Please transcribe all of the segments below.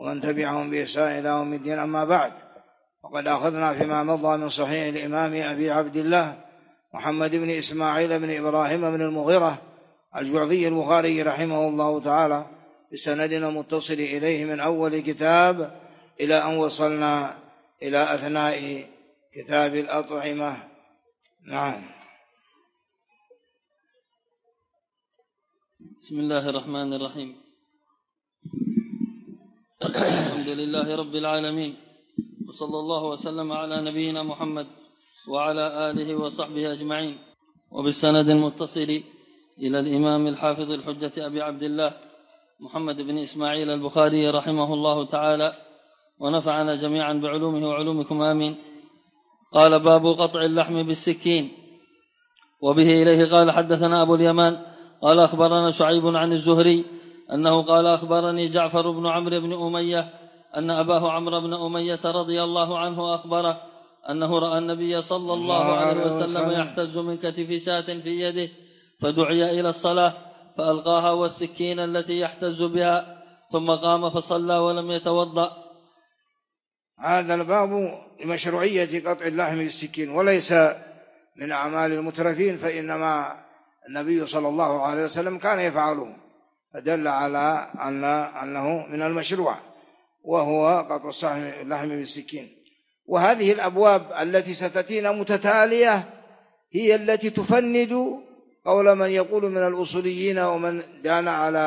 ومن تبعهم بإحسان إلى يوم الدين. أما بعد، وقد أخذنا فيما مضى من صحيح الإمام أبي عبد الله محمد بن إسماعيل بن إبراهيم بن المغيرة الجعفي البخاري رحمه الله تعالى بسندنا متصل إليه من أول كتاب إلى أن وصلنا إلى أثناء كتاب الأطعمة. نعم. بسم الله الرحمن الرحيم. الحمد لله رب العالمين، وصلى الله وسلم على نبينا محمد وعلى آله وصحبه أجمعين. وبالسند المتصل إلى الإمام الحافظ الحجة أبي عبد الله محمد بن إسماعيل البخاري رحمه الله تعالى، ونفعنا جميعا بعلومه وعلومكم آمين. قال: باب قطع اللحم بالسكين. وبه إليه قال: حدثنا أبو اليمان قال: أخبرنا شعيب عن الزهري أنه قال: أخبرني جعفر بن عمرو بن أمية أن أباه عمرو بن أمية رضي الله عنه أخبره أنه رأى النبي صلى الله عليه وسلم يحتز من كتف شاة في يده، فدعي إلى الصلاة فألقاها والسكين التي يحتز بها، ثم قام فصلى ولم يتوضأ. هذا الباب لمشروعية قطع اللحم بالسكين، وليس من أعمال المترفين، فإنما النبي صلى الله عليه وسلم كان يفعله، فدل على أنه من المشروع، وهو قطع اللحم بالسكين. وهذه الأبواب التي ستأتينا متتالية هي التي تفند قول من يقول من الأصوليين ومن دان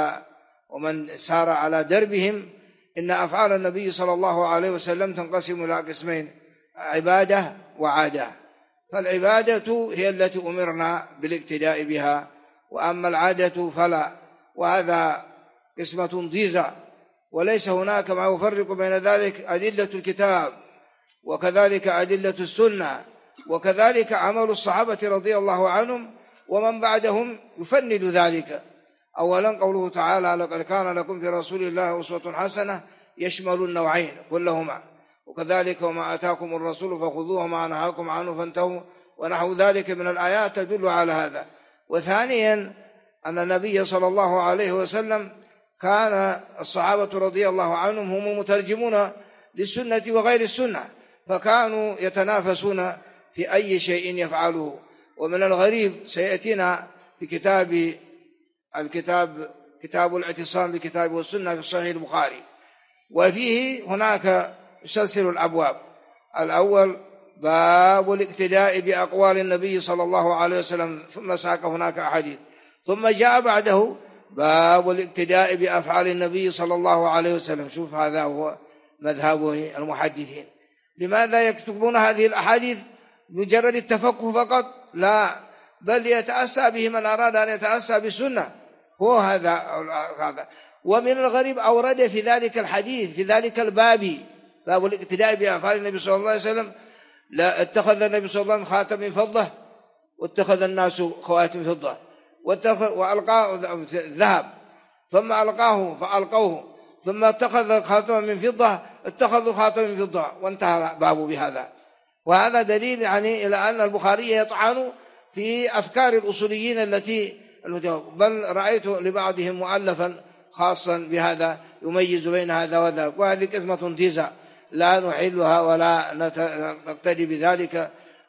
ومن سار على دربهم إن أفعال النبي صلى الله عليه وسلم تنقسم إلى قسمين: عبادة وعادة. فالعبادة هي التي أمرنا بالاقتداء بها، وأما العادة فلا، وهذا قسمة ضيزى، وليس هناك ما يفرق بين ذلك أدلة الكتاب وكذلك أدلة السنة وكذلك عمل الصحابة رضي الله عنهم ومن بعدهم يفند ذلك. أولا قوله تعالى: لقد كان لكم في رسول الله أسوة حسنة، يشمل النوعين كلهما، وكذلك وما آتاكم الرسول فخذوه وما نهاكم عنه فانتهوا، ونحو ذلك من الآيات تدل على هذا. وثانيا أن النبي صلى الله عليه وسلم كان الصحابة رضي الله عنهم هم مترجمون للسنة وغير السنة، فكانوا يتنافسون في أي شيء يفعله. ومن الغريب سيأتينا في كتاب الاعتصام بالكتاب والسنة في صحيح البخاري، وفيه هناك يسلسل الأبواب. الأول باب الاقتداء بأقوال النبي صلى الله عليه وسلم، ثم ساق هناك أحاديث، ثم جاء بعده باب الاقتداء بأفعال النبي صلى الله عليه وسلم. شوف، هذا هو مذهب المحدثين. لماذا يكتبون هذه الأحاديث مجرد التفقه فقط؟ لا، بل يتأسى به من أراد أن يتأسى بالسنة، هو هذا. ومن الغريب أورد في ذلك الحديث في ذلك الباب، باب الاقتداء بأفعال النبي صلى الله عليه وسلم، لا اتخذ النبي صلى الله عليه وسلم خاتم من فضة، واتخذ الناس خواتم فضة، وألقاه ذهب، ثم ألقاه فألقوه، ثم اتخذ خاتم من فضة، اتخذوا خاتم من فضة، وانتهى باب بهذا. وهذا دليل يعني إلى أن البخاري يطعن في أفكار الأصوليين بل رأيت لبعضهم مؤلفا خاصا بهذا يميز بين هذا وذاك، وهذه قسمة ضيزى لا نحلها ولا نقتدي بذلك.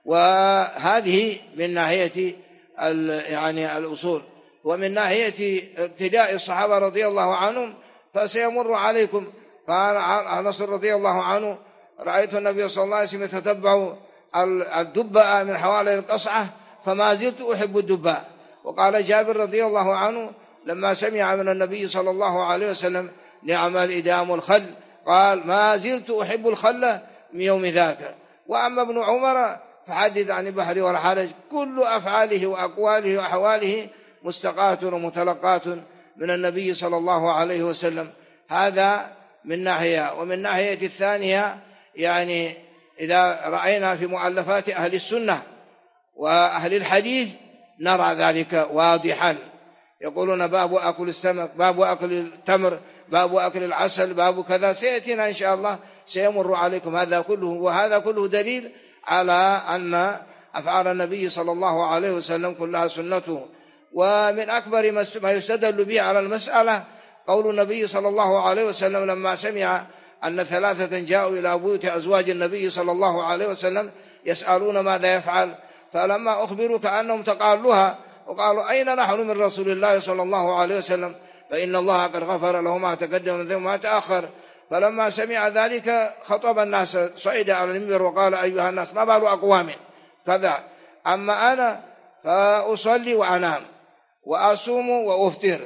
وهذه من ناحية يعني الأصول. ومن ناحية اقتداء الصحابة رضي الله عنهم فسيمر عليكم. قال نصر رضي الله عنه: رأيت النبي صلى الله عليه وسلم يتتبع الدباء من حوالي القصعة فما زلت أحب الدباء. وقال جابر رضي الله عنه لما سمع من النبي صلى الله عليه وسلم: نعم الإدام والخل، قال: ما زلت أحب الخل من يوم ذاك. وأما ابن عمر فحدث عن البحر والحرج، كل أفعاله وأقواله وأحواله مستقاة ومتلقاة من النبي صلى الله عليه وسلم. هذا من ناحية. ومن ناحية الثانية يعني إذا رأينا في مؤلفات أهل السنة وأهل الحديث نرى ذلك واضحا، يقولون باب أكل السمك، باب أكل التمر، باب أكل العسل، باب كذا، سيأتينا إن شاء الله سيمر عليكم هذا كله. وهذا كله دليل على أن أفعال النبي صلى الله عليه وسلم كلها سنته. ومن أكبر ما يستدل به على المسألة قول النبي صلى الله عليه وسلم لما سمع أن 3 جاءوا إلى بيوت أزواج النبي صلى الله عليه وسلم يسألون ماذا يفعل، فلما أخبروا كأنهم تقالوها وقالوا أين نحن من رسول الله صلى الله عليه وسلم، فإن الله قد غفر له ما تقدم من ذنبه وما تأخر. فلما سمع ذلك خطب الناس، صعد على المنبر وقال أيها الناس ما بال أقوام كذا، أما أنا فأصلي وأنام وأصوم وأفطر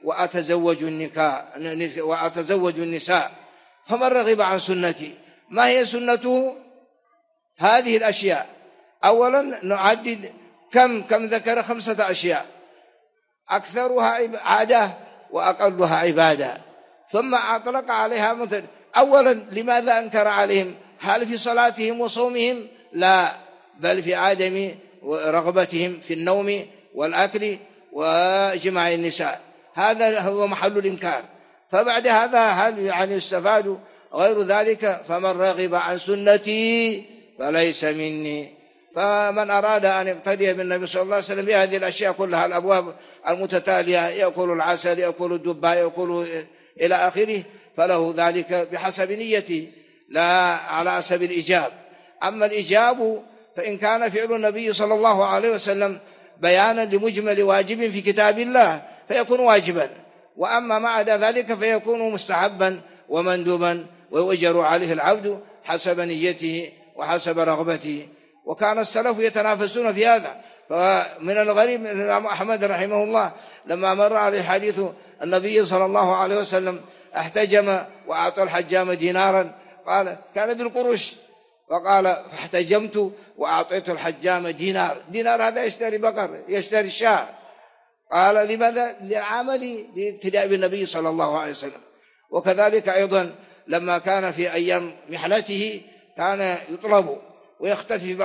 وأتزوج النساء، فمن رغب عن سنتي. ما هي سنته؟ هذه الأشياء. أولا نعدد كم ذكر 5 أشياء، أكثرها عادة وأقلها عبادة، ثم أطلق عليها مثل. أولا لماذا أنكر عليهم؟ هل في صلاتهم وصومهم؟ لا، بل في عدم رغبتهم في النوم والأكل وجماع النساء، هذا هو محل الإنكار. فبعد هذا هل يعني يستفاد غير ذلك؟ فمن رغب عن سنتي فليس مني. فمن أراد أن يقتدي بالنبي صلى الله عليه وسلم بهذه الأشياء كلها، الأبواب المتتالية، يأكل العسل، يأكل الدباء، يأكل إلى آخره، فله ذلك بحسب نيته لا على حسب الإجاب. أما الإجاب فإن كان فعل النبي صلى الله عليه وسلم بيانا لمجمل واجب في كتاب الله فيكون واجبا، وأما ما عدا ذلك فيكون مستحبا ومندوبا، ويؤجر عليه العبد حسب نيته وحسب رغبته. وكان السلف يتنافسون في هذا. فمن الغريب من الإمام أحمد رحمه الله لما مر عليه حديث النبي صلى الله عليه وسلم احتجم وأعطى الحجام دينارا، قال كان بالقرش، فقال فاحتجمت وأعطيت الحجام دينار هذا يشتري بقر، يشتري شاة. قال لماذا؟ للعمل باقتداء بالنبي صلى الله عليه وسلم. وكذلك أيضا لما كان في أيام محنته كان يطلب ويختفي في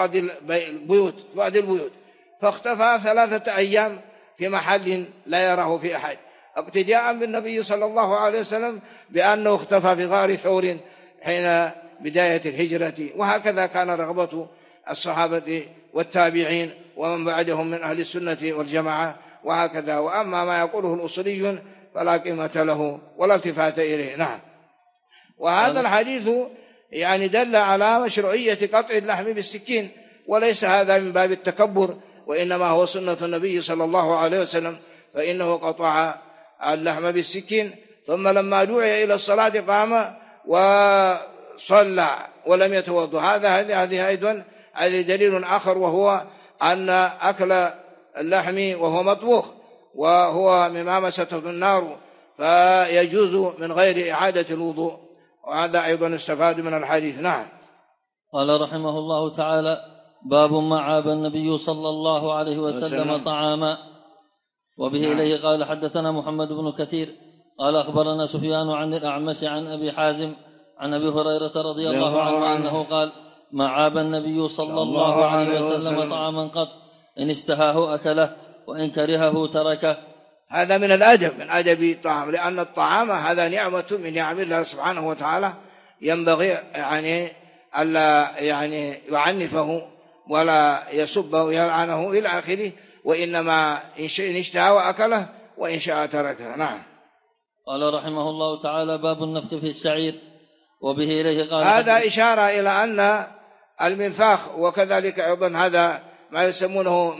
بعض البيوت، فاختفى 3 أيام في محل لا يراه في أحد، اقتداء بالنبي صلى الله عليه وسلم بأنه اختفى في غار ثور حين بداية الهجرة. وهكذا كان رغبة الصحابة والتابعين ومن بعدهم من أهل السنة والجماعة، وهكذا. وأما ما يقوله الأصوليون فلا قيمة له ولا التفات إليه. نعم. وهذا الحديث يعني دل على مشروعية قطع اللحم بالسكين، وليس هذا من باب التكبر، وإنما هو سنة النبي صلى الله عليه وسلم، فإنه قطع اللحم بالسكين. ثم لما دعي إلى الصلاة قام وصلى ولم يتوضأ. هذه أيضا هذا دليل آخر، وهو أن أكل اللحم وهو مطبوخ وهو مما مسته النار فيجوز من غير إعادة الوضوء، وهذا أيضا استفاد من الحديث. نعم. قال رحمه الله تعالى: باب ما عاب النبي صلى الله عليه وسلم طعاما. وبه إليه قال حدثنا محمد بن كثير قال أخبرنا سفيان عن الأعمش عن أبي حازم عن أبي هريرة رضي الله عنه أنه قال: ما عاب النبي صلى الله عليه وسلم طعاما قط، إن اشتهاه أكله وإن كرهه تركه. هذا من الأدب، من أدب الطعام، لأن الطعام هذا نعمة من نعم الله سبحانه وتعالى، ينبغي يعني ألا يعني يعنفه ولا يسبه ويلعنه إلى آخره، وإنما إن اشتهى وأكله وإن شاء تركه. نعم. قال رحمه الله تعالى: باب النفخ في الشعير. وبه إليه قال هذا إشارة إلى أن المنفاخ، وكذلك أيضا هذا ما يسمونه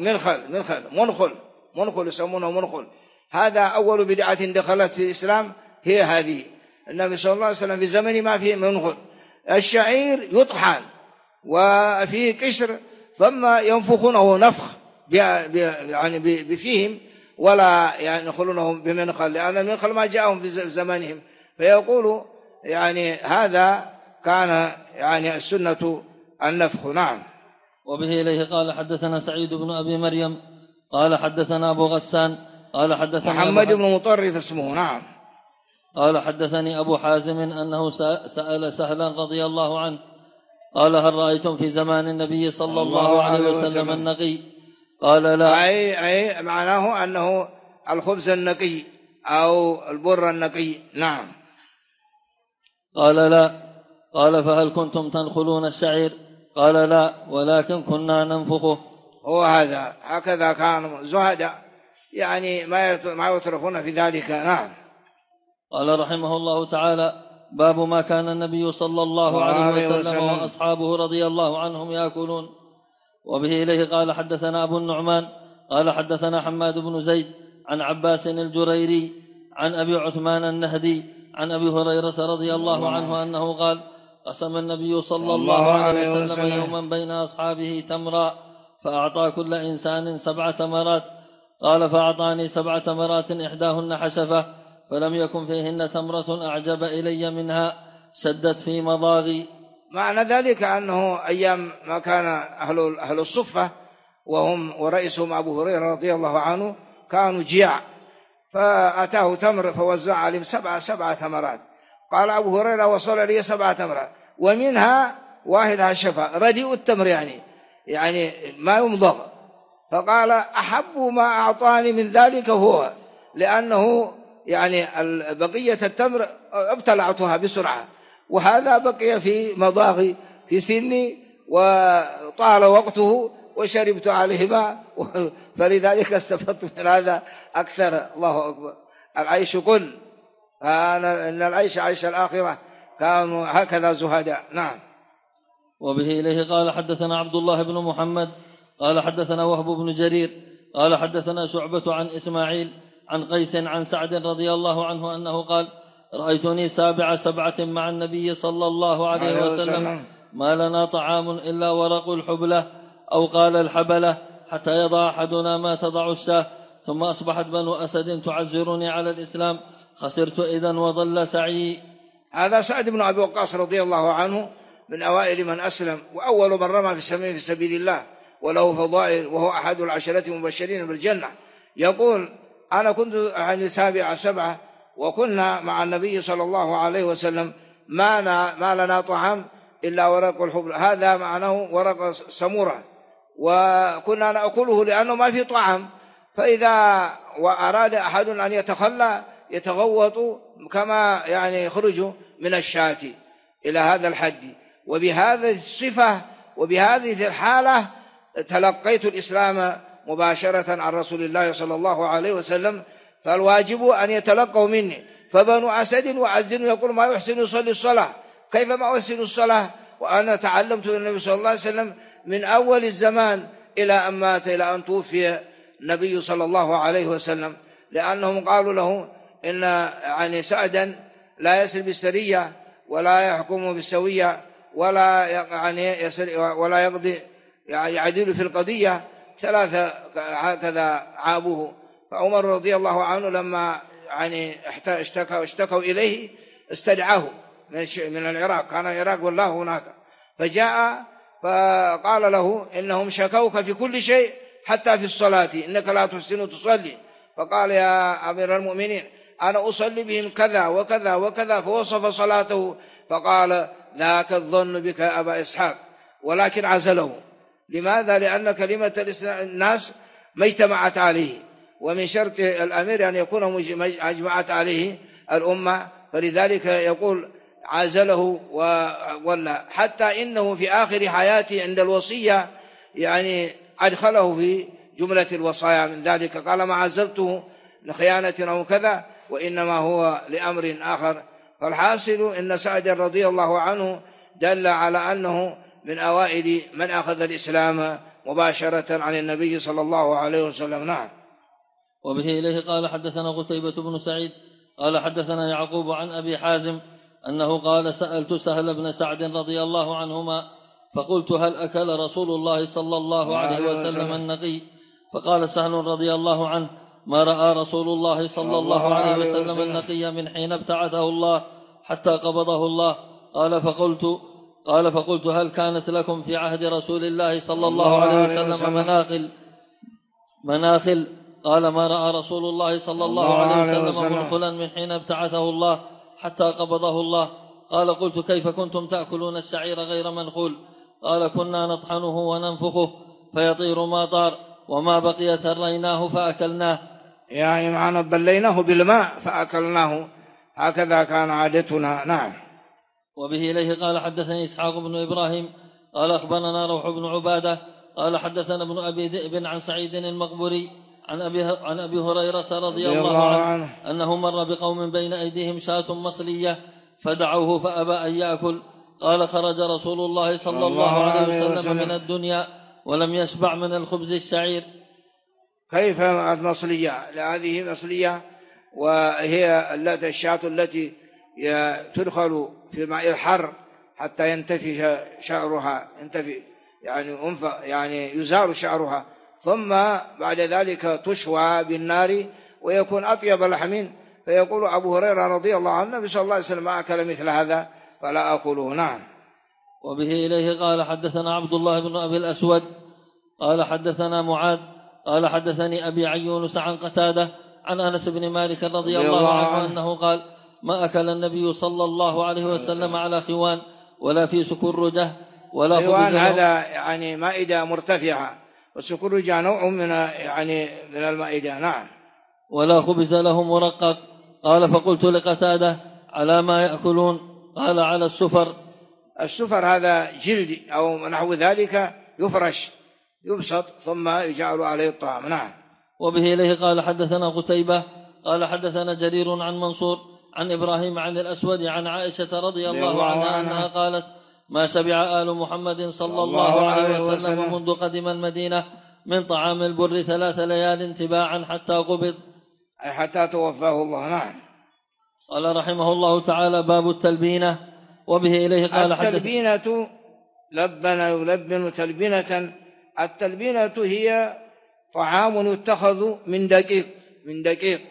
منخل يسمونه منخل، هذا أول بدعة دخلت في الإسلام، هي هذه. النبي صلى الله عليه وسلم في زمن ما فيه منخل. الشعير يطحن وفيه قشر ثم ينفخونه نفخ يعني بفيهم، ولا يعني يدخلونه بمنخل، لأن المنخل ما جاءهم في زمانهم، فيقول يعني هذا كان يعني السنة النفخ. نعم. وبه إليه قال حدثنا سعيد بن أبي مريم قال حدثنا أبو غسان قال حدثنا محمد بن مطرف اسمه. نعم. قال حدثني أبو حازم أنه سأل سهلا رضي الله عنه قال: هل رأيتم في زمان النبي صلى الله عليه وسلم النقي؟ قال: لا. أي معناه أنه الخبز النقي أو البر النقي. نعم. قال: لا. قال: فهل كنتم تنخلون الشعير؟ قال: لا، ولكن كنا ننفخه. هو هكذا كانوا زهداء، يعني ما يتركون في ذلك. نعم. قال رحمه الله تعالى: باب ما كان النبي صلى الله عليه وسلم وأصحابه رضي الله عنهم يأكلون. وبه إليه قال حدثنا أبو النعمان قال حدثنا حماد بن زيد عن عباس الجريري عن أبي عثمان النهدي عن أبي هريرة رضي الله عنه أنه قال قسم النبي صلى الله عليه وسلم يوما بين أصحابه تمرا فأعطى كل إنسان 7 تمرات. قال فأعطاني 7 تمرات إحداهن حشفة فلم يكن فيهن تمرة أعجب إلي منها سدت في مضاغي. معنى ذلك أنه أيام ما كان أهل الصفة وهم ورئيسهم أبو هريرة رضي الله عنه كانوا جياع، فأتاه تمر فوزع عليهم 7 تمرات. قال أبو هريرة وصل لي 7 تمرات ومنها 1 حشفة رديء التمر يعني ما يمضغ. فقال أحب ما أعطاني من ذلك هو، لأنه يعني بقية التمر ابتلعتها بسرعة وهذا بقي في مضاغي في سني وطال وقته وشربت عليه ماء فلذلك استفدت من هذا أكثر. الله أكبر. العيش قل إن العيش عيش الآخرة، كانوا هكذا زهداء. نعم. وبه إليه قال حدثنا عبد الله بن محمد قال حدثنا وهب بن جرير قال حدثنا شعبة عن إسماعيل عن قيس عن سعد رضي الله عنه أنه قال رأيتني 7 مع النبي صلى الله عليه وسلم ما لنا طعام إلا ورق الحبلة أو قال الحبلة حتى يضع أحدنا ما تضع الشاه، ثم أصبحت بنو أسد تعزرني على الإسلام خسرت إذن وضل سعي. هذا سعد بن أبي وقاص رضي الله عنه من أوائل من أسلم وأول من رمى في سبيل الله وله فضائل، وهو أحد العشرة المبشرين بالجنة. يقول أنا كنت عن 7 وكنا مع النبي صلى الله عليه وسلم ما لنا طعام إلا ورق الحبل، هذا معناه ورق سمورة، وكنا نأكله لأنه ما في طعام. فإذا وأراد أحد أن يتخلى يتغوط كما يعني يخرج من الشاة إلى هذا الحد. وبهذه الصفة وبهذه الحالة تلقيت الإسلام مباشرة عن رسول الله صلى الله عليه وسلم، فالواجب أن يتلقوا مني. فبنو أسد وعزن يقول ما يحسن يصلي الصلاة، كيف ما يحسن الصلاة وأنا تعلمت من النبي صلى الله عليه وسلم من أول الزمان إلى أن مات، إلى أن توفي النبي صلى الله عليه وسلم. لأنهم قالوا له إن يعني سعدا لا يسر بالسرية ولا يحكم بالسوية ولا يقضي يعدل في القضية 3 هكذا عابوه. فعمر رضي الله عنه لما يعني اشتكوا إليه استدعاه من العراق، كان العراق والله هناك، فجاء فقال له إنهم شكوك في كل شيء حتى في الصلاة إنك لا تحسن تصلي. فقال يا أمير المؤمنين أنا أصلي بهم كذا وكذا وكذا، فوصف صلاته فقال ذاك الظن بك أبا إسحاق، ولكن عزله. لماذا؟ لأن كلمة الناس ما اجتمعت عليه، ومن شرط الأمير أن يكون اجمعت عليه الأمة، فلذلك يقول عزله وولى. حتى إنه في آخر حياته عند الوصية يعني أدخله في جملة الوصايا من ذلك، قال ما عزلته لخيانة أو كذا وإنما هو لأمر آخر. فالحاصل إن سعد رضي الله عنه دل على أنه من أوائل من أخذ الإسلام مباشرة عن النبي صلى الله عليه وسلم. نعم. وبه إليه قال حدثنا قتيبة بن سعيد قال حدثنا يعقوب عن أبي حازم أنه قال سألت سهل بن سعد رضي الله عنهما فقلت هل أكل رسول الله صلى الله عليه وسلم النقي؟ فقال سهل رضي الله عنه ما رأى رسول الله صلى الله عليه وسلم النقي من حين ابتعثه الله حتى قبضه الله. قال فقلت هل كانت لكم في عهد رسول الله صلى الله عليه وسلم مناخل؟ قال ما رأى رسول الله صلى الله عليه وسلم منخلا من حين ابتعثه الله حتى قبضه الله. قال قلت كيف كنتم تأكلون الشعير غير منخول؟ قال كنا نطحنه وننفخه فيطير ما طار وما بقي تريناه فأكلناه، يعني معنا بليناه بالماء فأكلناه، هكذا كان عادتنا. نعم. وبه إليه قال حدثني إسحاق بن إبراهيم قال أخبرنا روح بن عبادة قال حدثنا ابن أبي ذئب عن سعيد المقبري عن أبي هريرة رضي الله عنه أنه مر بقوم بين أيديهم شاة مصلية فدعوه فأبى أن يأكل. قال خرج رسول الله صلى الله عليه وسلم من الدنيا ولم يشبع من الخبز الشعير. كيف المصلية؟ هذه مصلية، وهي الشاة التي تدخل في الماء الحر حتى ينتفي شعرها، يعني يزال شعرها، ثم بعد ذلك تشوى بالنار ويكون أطيب لحم. فيقول أبو هريرة رضي الله عنه النبي صلى الله عليه وسلم ما أكل مثل هذا فلا أكله. نعم. وبه إليه قال حدثنا عبد الله بن أبي الأسود قال حدثنا معاذ قال حدثني أبي عن يونس عن قتادة عن أنس بن مالك رضي الله عنه أنه قال ما أكل النبي صلى الله عليه وسلم على خوان ولا في سكرجة ولا خبز. خوان هذا يعني مائدة مرتفعة، والسكرجة نوع من المائدة. نعم. ولا خبز له مرقق. قال فقلت لقتادة على ما يأكلون؟ قال على السفر. السفر هذا جلد أو نحو ذلك، يفرش يبسط ثم يجعل عليه الطعام. نعم. وبه إليه قال حدثنا قتيبة قال حدثنا جرير عن منصور عن إبراهيم عن الأسود عن عائشة رضي الله عنها أنها قالت ما شبع آل محمد صلى الله عليه وسلم منذ قدم المدينة من طعام البر 3 ليال تباعا حتى قبض، أي حتى توفاه الله. نعم. قال رحمه الله تعالى باب التلبينة. وبه إليه قال التلبينة لبن يلبن تلبينة. التلبينة هي طعام يتخذ من دقيق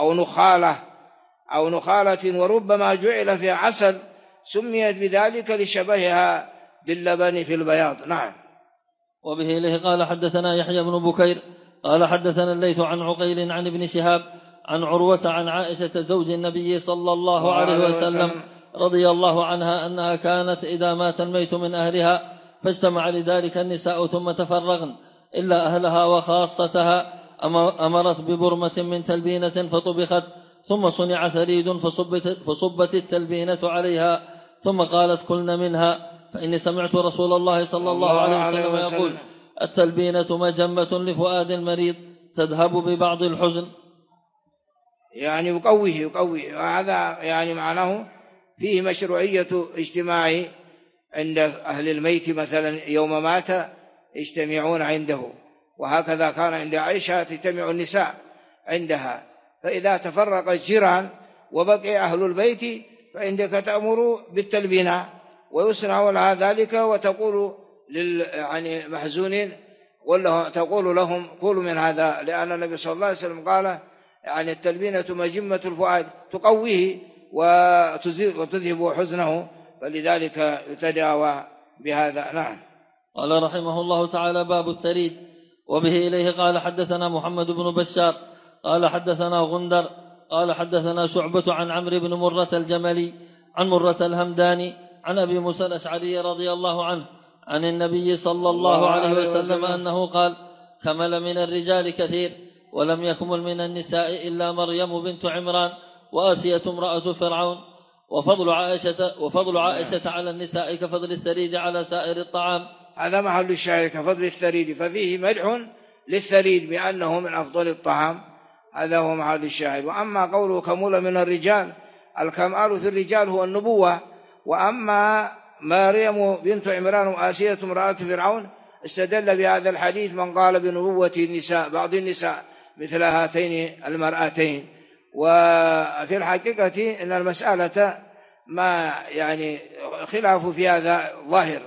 أو نخالة وربما جعل في عسل، سميت بذلك لشبهها باللبن في البياض. نعم. وبه إليه قال حدثنا يحيى بن بكير قال حدثنا الليث عن عقيل عن ابن شهاب عن عروة عن عائشة زوج النبي صلى الله عليه وسلم رضي الله عنها أنها كانت إذا مات الميت من أهلها فاجتمع لذلك النساء ثم تفرغن إلا أهلها وخاصتها أمرت ببرمة من تلبينة فطبخت ثم صنع ثريد فصبت التلبينة عليها ثم قالت كلن منها فإني سمعت رسول الله صلى الله عليه وسلم يقول التلبينة مجمة لفؤاد المريض تذهب ببعض الحزن. يعني يقويه، وهذا يعني معناه فيه مشروعية اجتماع عند أهل الميت، مثلا يوم مات يجتمعون عنده، وهكذا كان عند عائشة تجتمع النساء عندها. فإذا تفرق الجيران وبقي أهل البيت فعندك تأمر بالتلبينة ويصنع لها ذلك، وتقول يعني محزونين ولا تقول لهم كلوا من هذا، لأن النبي صلى الله عليه وسلم قال يعني التلبينة مجمة الفؤاد تقويه وتذهب حزنه، فلذلك يتداوى بهذا. نعم. قال رحمه الله تعالى باب الثريد. وبه إليه قال حدثنا محمد بن بشار قال حدثنا غندر قال حدثنا شعبة عن عمرو بن مرة الجملي عن مرة الهمداني عن أبي موسى الأشعري رضي الله عنه عن النبي صلى الله عليه وسلم أنه قال كمل من الرجال كثير ولم يكمل من النساء إلا مريم بنت عمران وآسية امرأة فرعون، وفضل عائشة على النساء كفضل الثريد على سائر الطعام. هذا محل الشاهد كفضل الثريد، ففيه مدح للثريد بأنه من أفضل الطعام، هذا هو محل الشاهد. وأما قوله كمل من الرجال، الكمال في الرجال هو النبوة. وأما مريم بنت عمران وآسية امرأة فرعون استدل بهذا الحديث من قال بنبوة النساء بعض النساء مثل هاتين المرأتين. وفي الحقيقة إن المسألة ما يعني خلاف في هذا ظاهر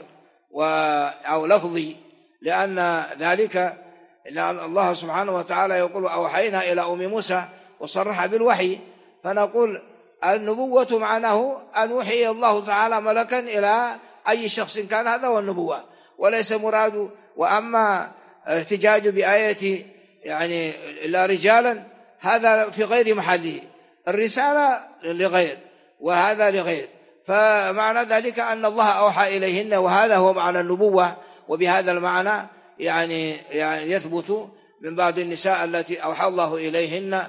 أو لفظي، لأن ذلك إن الله سبحانه وتعالى يقول أوحينا إلى أم موسى وصرح بالوحي، فنقول النبوة معناه أن وحي الله تعالى ملكا إلى أي شخص كان، هذا هو النبوة وليس مراد. وأما احتجاج بآية يعني إلا رجالا هذا في غير محله، الرسالة لغير وهذا لغير، فمعنى ذلك أن الله أوحى إليهن، وهذا هو معنى النبوة. وبهذا المعنى يعني يثبت من بعض النساء التي أوحى الله إليهن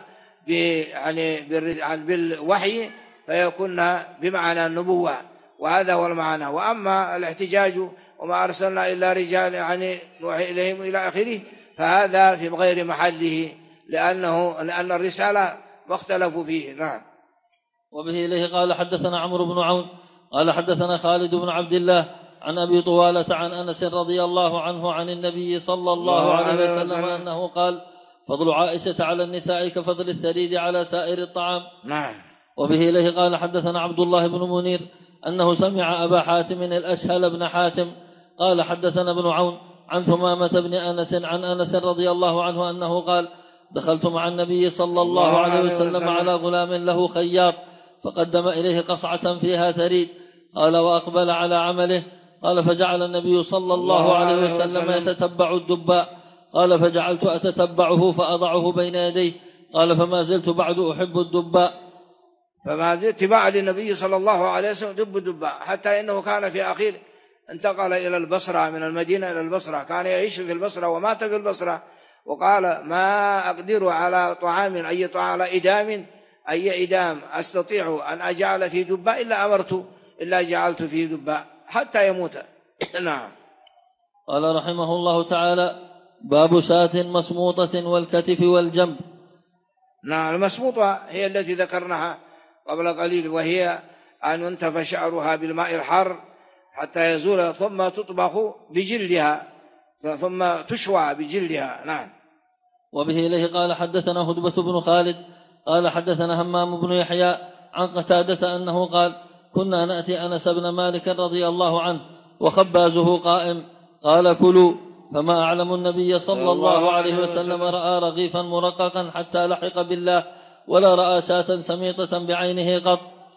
بالوحي فيكون بمعنى النبوة، وهذا هو المعنى. وأما الاحتجاج وما أرسلنا إلا رجال يعني نوحي إليهم إلى آخره، فهذا في غير محله، لأن الرسالة ما اختلفوا فيه. نعم. وبه إليه قال حدثنا عمرو بن عون قال حدثنا خالد بن عبد الله عن أبي طوالة عن أنس رضي الله عنه عن النبي صلى الله عليه وسلم أنه قال فضل عائشة على النساء كفضل الثريد على سائر الطعام. نعم. وبه إليه قال حدثنا عبد الله بن منير أنه سمع أبا حاتم الأشهل بن حاتم قال حدثنا ابن عون عن ثمامة بن أنس عن أنس رضي الله عنه أنه قال دخلت مع النبي صلى الله عليه وسلم على غلام له خياط فقدم إليه قصعة فيها ثريد قال وأقبل على عمله قال فجعل النبي صلى الله عليه وسلم يتتبع الدباء قال فجعلت أتتبعه فأضعه بين يديه قال فما زلت بعد أحب الدباء. فما زلت تباع للنبي صلى الله عليه وسلم دباء حتى إنه كان في أخير انتقل إلى البصرة من المدينة إلى البصرة، كان يعيش في البصرة ومات في البصرة، وقال ما أقدر على طعام أي طعام على إدام أي إدام أستطيع أن أجعل في دباء إلا أمرت إلا جعلت في دباء حتى يموت. نعم. قال رحمه الله تعالى باب شاة مسموطة والكتف والجنب. نعم. المسموطة هي التي ذكرناها قبل قليل، وهي أن ينتف شعرها بالماء الحار حتى يزول ثم تطبخ بجلدها ثم تشوى بجلدها. نعم. وبه إليه قال حدثنا هدبة بن خالد قال حدثنا همام بن يحيى عن قتادة أنه قال كنا نأتي أنس بن مالك رضي الله عنه وخبازه قائم قال كلوا فما أعلم النبي صلى الله عليه وسلم رأى رغيفا مرققا حتى لحق بالله ولا رأى شاة سميطة بعينه قط.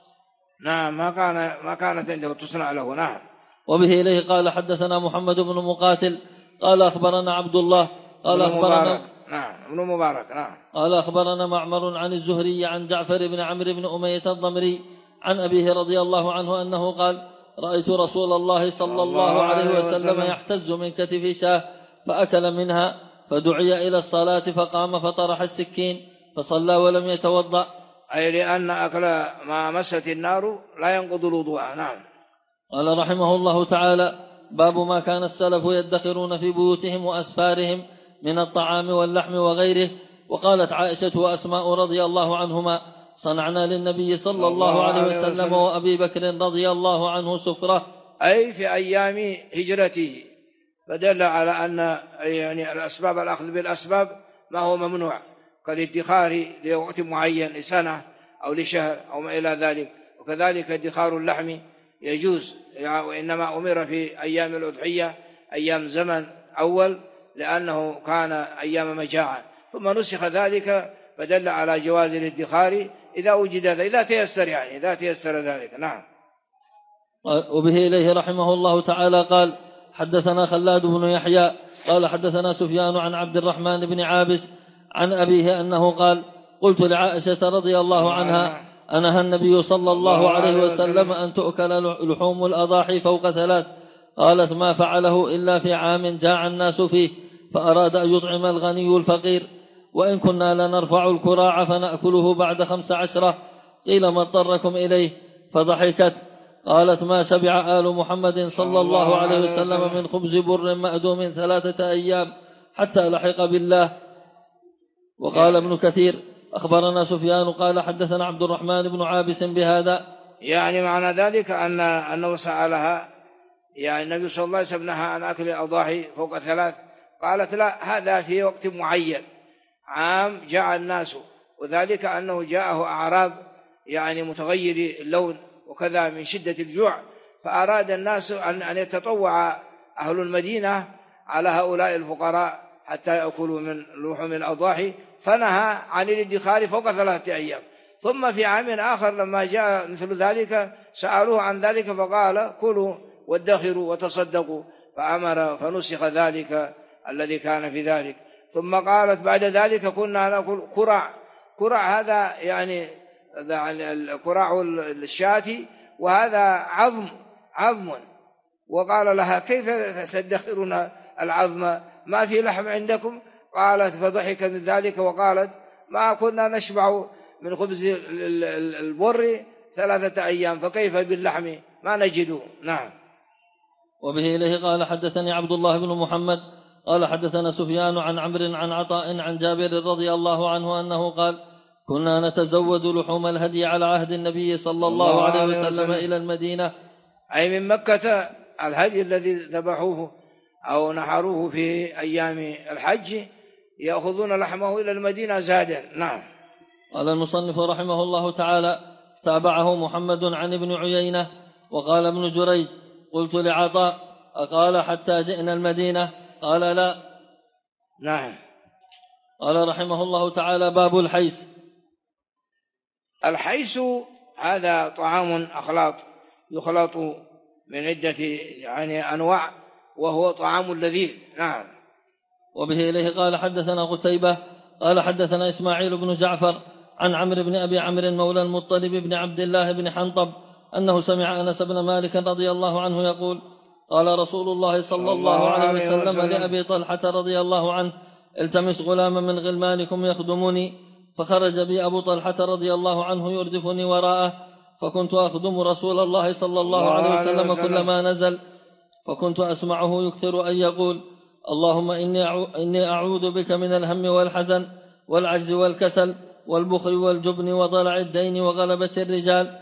نعم. ما كانت عنده تصنع له. نعم. وبه إليه قال حدثنا محمد بن مقاتل قال أخبرنا عبد الله قال أخبرنا ابن مبارك. نعم. قال أخبرنا معمر عن الزهري عن جعفر بن عمرو بن أمية الضمري عن أبيه رضي الله عنه أنه قال رأيت رسول الله صلى الله عليه وسلم يحتز من كتف شاه فأكل منها فدعي إلى الصلاة فقام فطرح السكين فصلى ولم يتوضأ، أي لأن أكل ما مست النار لا ينقض الوضوء. نعم. قال رحمه الله تعالى باب ما كان السلف يدخرون في بيوتهم وأسفارهم من الطعام واللحم وغيره. وقالت عائشة وأسماء رضي الله عنهما صنعنا للنبي صلى الله عليه وسلم وأبي بكر رضي الله عنه سفرة، أي في أيام هجرته، فدل على أن يعني الأسباب الأخذ بالأسباب ما هو ممنوع كالادخار لوقت معين لسنة أو لشهر أو ما إلى ذلك، وكذلك ادخار اللحم يجوز، وإنما أمر في أيام الأضحية أيام زمن أول لأنه كان أيام مجاعة، ثم نسخ ذلك فدل على جواز الادخار إذا وجد إذا تيسر إذا تيسر ذلك. نعم. وبه إليه رحمه الله تعالى قال حدثنا خلاد بن يحيى قال حدثنا سفيان عن عبد الرحمن بن عابس عن أبيه أنه قال قلت لعائشة رضي الله عنها أنهى النبي صلى الله عليه وسلم أن تؤكل لحوم الأضاحي فوق 3، قالت ما فعله إلا في عام جاع الناس فيه فأراد أن يطعم الغني الفقير، وإن كنا لنرفع الكراع فنأكله بعد 15، قيل ما اضطركم إليه؟ فضحكت قالت ما شبع آل محمد صلى الله عليه وسلم من خبز بر مأدوم 3 أيام حتى لحق بالله. وقال ابن كثير أخبرنا سفيان قال حدثنا عبد الرحمن بن عابس بهذا، يعني معنى ذلك أنه سألها النبي صلى الله عليه وسلم نهى عن أكل الأضاحي فوق 3، قالت لا هذا في وقت معين عام جاء الناس، وذلك أنه جاءه أعراب متغير اللون وكذا من شدة الجوع، فأراد الناس أن يتطوع أهل المدينة على هؤلاء الفقراء حتى يأكلوا من لحوم الأضاحي، فنهى عن الادخار فوق 3 أيام. ثم في عام آخر لما جاء مثل ذلك سألوه عن ذلك فقال كلوا وادخروا وتصدقوا، فأمر فنسخ ذلك الذي كان في ذلك. ثم قالت بعد ذلك كنا نأكل كرع هذا كراع الشاة، وهذا عظم، وقال لها كيف تدخرون العظم ما في لحم عندكم؟ قالت فضحك من ذلك وقالت ما كنا نشبع من خبز البر 3 أيام فكيف باللحم ما نجده. نعم. وبه إليه قال حدثني عبد الله بن محمد قال حدثنا سفيان عن عمرو عن عطاء عن جابر رضي الله عنه أنه قال كنا نتزود لحوم الهدي على عهد النبي صلى الله عليه وسلم إلى المدينة، أي من مكة الهدي الذي ذبحوه أو نحروه في أيام الحج يأخذون لحمه إلى المدينة زادا. نعم. قال المصنف رحمه الله تعالى: تابعه محمد عن ابن عيينة. وقال ابن جريج: قلت لعطاء: أقال حتى جئنا المدينة؟ قال: لا. نعم. قال رحمه الله تعالى: باب الحيس. الحيس هذا طعام أخلاط يخلط من عدة أنواع، وهو طعام لذيذ. نعم. وبه إليه قال حدثنا قتيبة قال حدثنا إسماعيل بن جعفر عن عمرو بن أبي عمرو مولى المطلب بن عبد الله بن حنطب أنه سمع أنس بن مالك رضي الله عنه يقول: قال رسول الله صلى الله عليه وسلم لأبي طلحة رضي الله عنه: التمس غلاما من غلمانكم يخدمني. فخرج بي أبو طلحة رضي الله عنه يردفني وراءه، فكنت أخدم رسول الله صلى الله عليه وسلم كلما نزل، فكنت أسمعه يكثر أن يقول: اللهم إني أعوذ بك من الهم والحزن والعجز والكسل والبخل والجبن وضلع الدين وغلبة الرجال.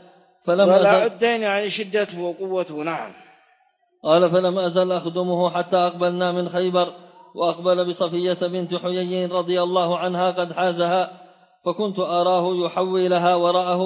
ضلع الدين يعني شدته وقوته. نعم. قال: فلم أزل أخدمه حتى أقبلنا من خيبر، وأقبل بصفية بنت حيي رضي الله عنها قد حازها، فكنت أراه يحوي لها وراءه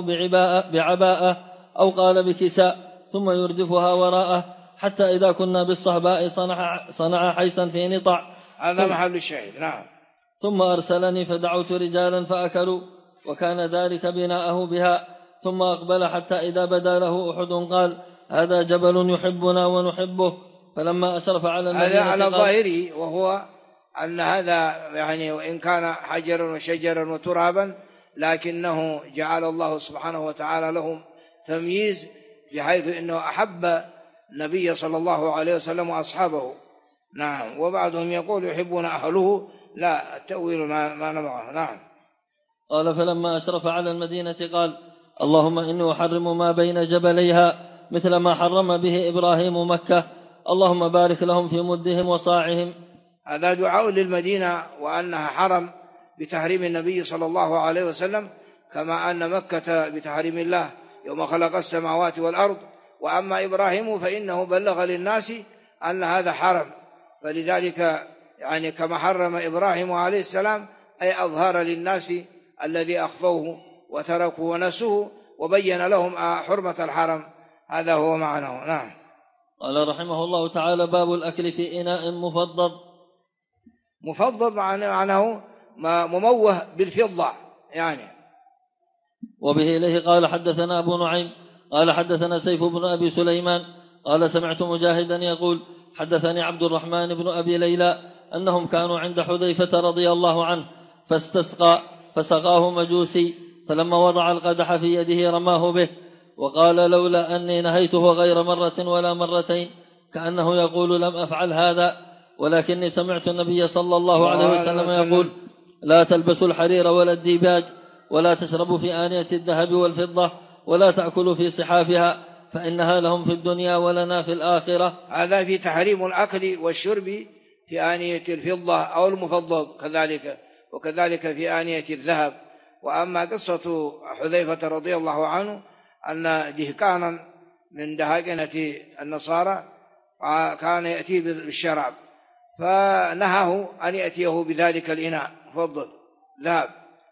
بعباءة أو قال بكساء، ثم يردفها وراءه، حتى إذا كنا بالصهباء صنع حيسا في نطع. هذا محل الشاهد. نعم. ثم أرسلني فدعوت رجالا فأكلوا، وكان ذلك بناءه بها. ثم أقبل حتى إذا بدا له أحد قال: هذا جبل يحبنا ونحبه. فلما أشرف على المدينة هذا على ظاهره، وهو أن هذا وإن كان حجرا وشجرا وترابا، لكنه جعل الله سبحانه وتعالى لهم تمييز، بحيث أنه أحب النبي صلى الله عليه وسلم وأصحابه. نعم. وبعضهم يقول يحبون أهله، لا، التأويل ما نبغه. نعم. قال: فلما أشرف على المدينة قال: اللهم إني أحرم ما بين جبليها مثل ما حرم به إبراهيم مكة، اللهم بارك لهم في مدهم وصاعهم. هذا دعاء للمدينة، وأنها حرم بتحريم النبي صلى الله عليه وسلم، كما أن مكة بتحريم الله يوم خلق السماوات والأرض. وأما إبراهيم فإنه بلغ للناس أن هذا حرم، فلذلك كما حرم إبراهيم عليه السلام، أي أظهر للناس الذي أخفوه وتركوا ونسوه، وبين لهم حرمة الحرم. هذا هو معناه. نعم. قال رحمه الله تعالى: باب الأكل في إناء مفضض. مفضض معناه مموه بالفضة وبه إليه قال حدثنا أبو نعيم قال حدثنا سيف بن أبي سليمان قال: سمعت مجاهدا يقول: حدثني عبد الرحمن بن أبي ليلى أنهم كانوا عند حذيفة رضي الله عنه فاستسقى، فسقاه مجوسي، فلما وضع القدح في يده رماه به، وقال: لولا أني نهيته غير مرة ولا مرتين، كأنه يقول: لم أفعل هذا، ولكني سمعت النبي صلى الله عليه وسلم يقول: لا تلبسوا الحرير ولا الديباج، ولا تشربوا في آنية الذهب والفضة، ولا تأكلوا في صحافها، فإنها لهم في الدنيا ولنا في الآخرة. هذا في تحريم الأكل والشرب في آنية الفضة أو المفضل كذلك، وكذلك في آنية الذهب. وأما قصة حذيفة رضي الله عنه أن دهقانا من دهاقنة النصارى كان يأتي بالشراب، فنهاه أن يأتيه بذلك الإناء مفضل ذهب،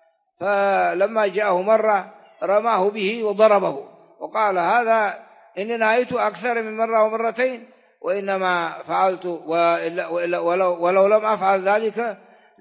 فلما جاءه مرة رماه به وضربه، وقال: هذا إني نهيت أكثر من مرة ومرتين، وإنما فعلت ولو لم أفعل ذلك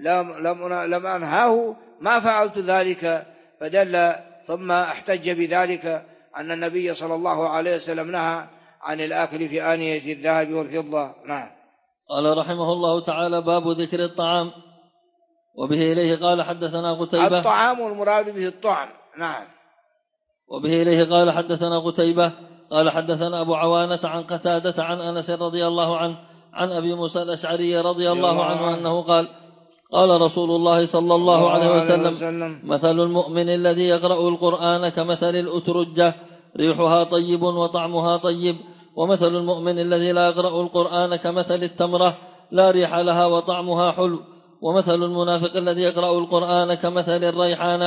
لم أنهاه ما فعلت ذلك. فدل ثم احتج بذلك أن النبي صلى الله عليه وسلم نهى عن الأكل في آنية الذهب والفضة. نعم. قال رحمه الله تعالى: باب ذكر الطعام. وبه إليه قال حدثنا قتيبة. الطعام والمراد به الطعم. نعم. وبه إليه قال حدثنا قتيبة قال حدثنا أبو عوانة عن قتادة عن أنس رضي الله عنه عن أبي موسى الأشعري رضي الله عنه أنه قال: قال رسول الله صلى الله عليه وسلم: مثل المؤمن الذي يقرأ القرآن كمثل الأترجة، ريحها طيب وطعمها طيب، ومثل المؤمن الذي لا يقرأ القرآن كمثل التمرة، لا ريح لها وطعمها حلو، ومثل المنافق الذي يقرأ القرآن كمثل الريحانة،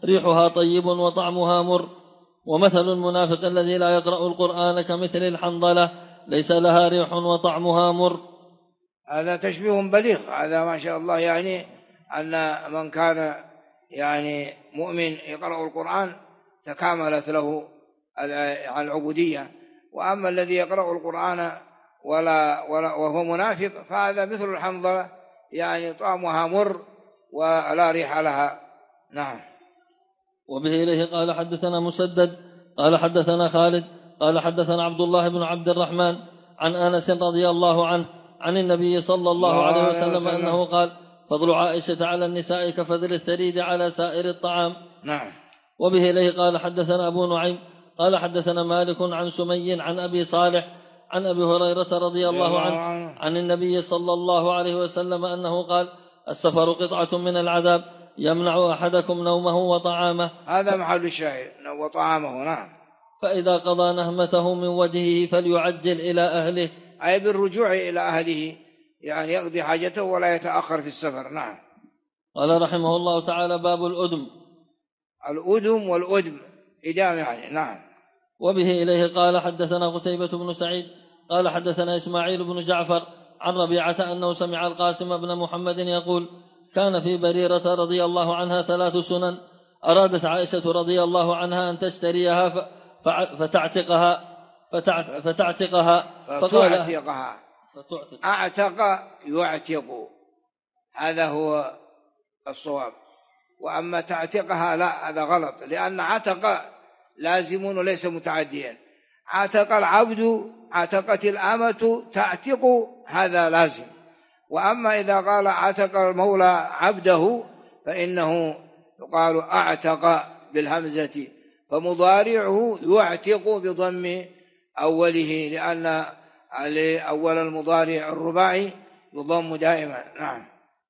ريحها طيب وطعمها مر. ومثل المنافق الذي لا يقرأ القرآن كمثل الحنظلة ليس لها ريح وطعمها مر. هذا تشبيه بليغ، هذا ما شاء الله، يعني أن من كان يعني مؤمن يقرأ القرآن تكاملت له العبودية، وأما الذي يقرأ القرآن وهو منافق فهذا مثل الحنظلة، يعني طعمها مر ولا ريح لها. نعم. وبه إليه قال حدثنا مسدد قال حدثنا خالد قال حدثنا عبد الله بن عبد الرحمن عن أنس رضي الله عنه عن النبي صلى الله عليه وسلم أنه قال: فضل عائشة على النساء كفضل الثريد على سائر الطعام. نعم. وبه إليه قال حدثنا أبو نعيم قال حدثنا مالك عن سمي عن أبي صالح عن أبي هريرة رضي الله عنه عن النبي صلى الله عليه وسلم أنه قال: السفر قطعة من العذاب يمنع أحدكم نومه وطعامه. هذا محل الشاهد، وطعامه. نعم. فإذا قضى نهمته من وجهه فليعجل إلى أهله، أي بالرجوع إلى أهله، يعني يقضي حاجته ولا يتأخر في السفر. نعم. قال رحمه الله تعالى: باب الأدم. الأدم والأدم إدام يعني. نعم. وبه إليه قال حدثنا قتيبة بن سعيد قال حدثنا إسماعيل بن جعفر عن ربيعة أنه سمع القاسم بن محمد يقول: كان في بريرة رضي الله عنها 3 سنن أرادت عائشة رضي الله عنها أن تشتريها فتعتقها فقال: أعتق يعتق، هذا هو الصواب. وأما تعتقها لا، هذا غلط، لأن عتق لازم وليس متعديا. عتق العبد، عتقت الأمة، تعتق هذا لازم. وأما إذا قال عتق المولى عبده فإنه يقال أعتق بالهمزة، فمضارعه يعتق بضم أوله، لأن أول المضارع الرباعي يضم دائما. نعم.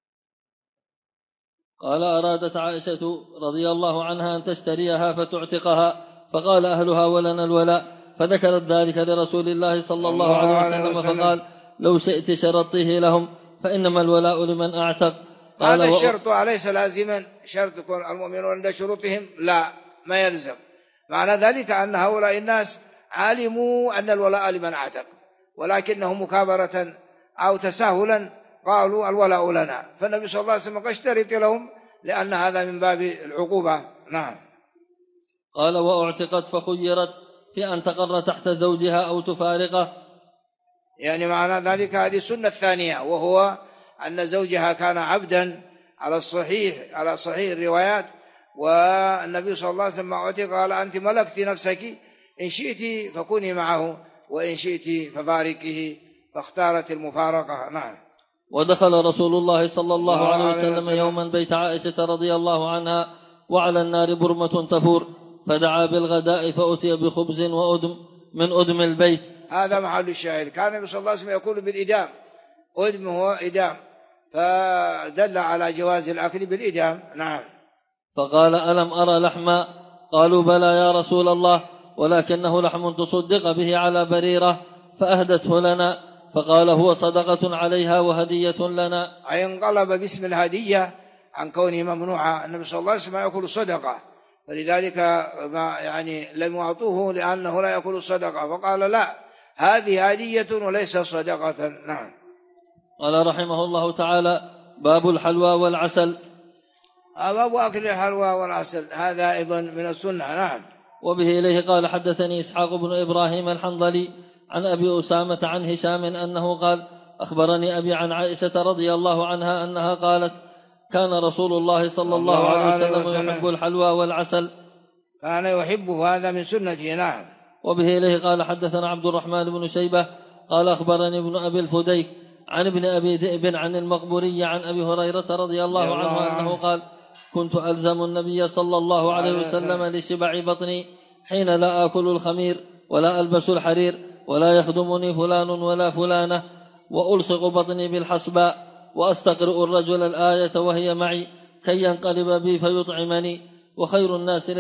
قال: أرادت عائشة رضي الله عنها أن تشتريها فتعتقها، فقال أهلها: ولنا الولاء، فذكرت ذلك لرسول الله صلى الله عليه وسلم فقال: لو شئت شرطه لهم، فإنما الولاء لمن أعتق. هذا الشرط أليس لازما؟ شرط يكون المؤمنون عند شروطهم؟ لا، ما يلزم. معنى ذلك أن هؤلاء الناس علموا أن الولاء لمن أعتق، ولكنهم مكابرة أو تساهلا قالوا الولاء لنا، فالنبي صلى الله عليه وسلم اشترط لهم، لأن هذا من باب العقوبة. نعم. قال: وأعتقت فخيرت في أن تقر تحت زوجها أو تفارقه، يعني معنى ذلك هذه السنة الثانية، وهو أن زوجها كان عبدا على صحيح الروايات، والنبي صلى الله عليه وسلم أعتق قال: أنت ملكت نفسك، إن شئت فكوني معه وإن شئت ففارقه، فاختارت المفارقة. نعم. ودخل رسول الله صلى الله عليه وسلم يوما بيت عائشة رضي الله عنها وعلى النار برمة تفور، فدعا بالغداء فأتي بخبز وأدم من أدم البيت. هذا محل الشاهد. كان النبي صلى الله عليه وسلم يقول بالإدام، أدم هو إدام، فدل على جواز الأكل بالإدام. نعم. فقال: ألم أرى لحما؟ قالوا: بلى يا رسول الله، ولكنه لحم تصدق به على بريرة فأهدته لنا. فقال: هو صدقة عليها وهدية لنا. أي انقلب باسم الهدية عن كونه ممنوعة. النبي صلى الله عليه وسلم يأكل الصدقة، فلذلك يعني لم يعطوه لأنه لا يأكل الصدقة، فقال: لا، هذه هدية وليس صدقة. نعم. قال رحمه الله تعالى: باب الحلوى والعسل. باب أكل الحلوى والعسل، هذا أيضا من السنة. نعم. وبه إليه قال حدثني إسحاق بن إبراهيم الحنظلي عن أبي أسامة عن هشام أنه قال: أخبرني أبي عن عائشة رضي الله عنها أنها قالت: كان رسول الله صلى الله عليه وسلم يحب الحلوى والعسل، كان يحبه، هذا من سنته. نعم. وبه إليه قال حدثنا عبد الرحمن بن شيبة قال أخبرني ابن أبي الفديك عن ابن أبي ذئب عن المقبوري عن أبي هريرة رضي الله عنه أنه قال: كنت ألزم النبي صلى الله عليه وسلم لشبع بطني حين لا آكل الخمير ولا ألبس الحرير ولا يخدمني فلان ولا فلانة، وألصق بطني بالحصباء، وأستقرئ الرجل الآية وهي معي كي ينقلب بي فيطعمني، وخير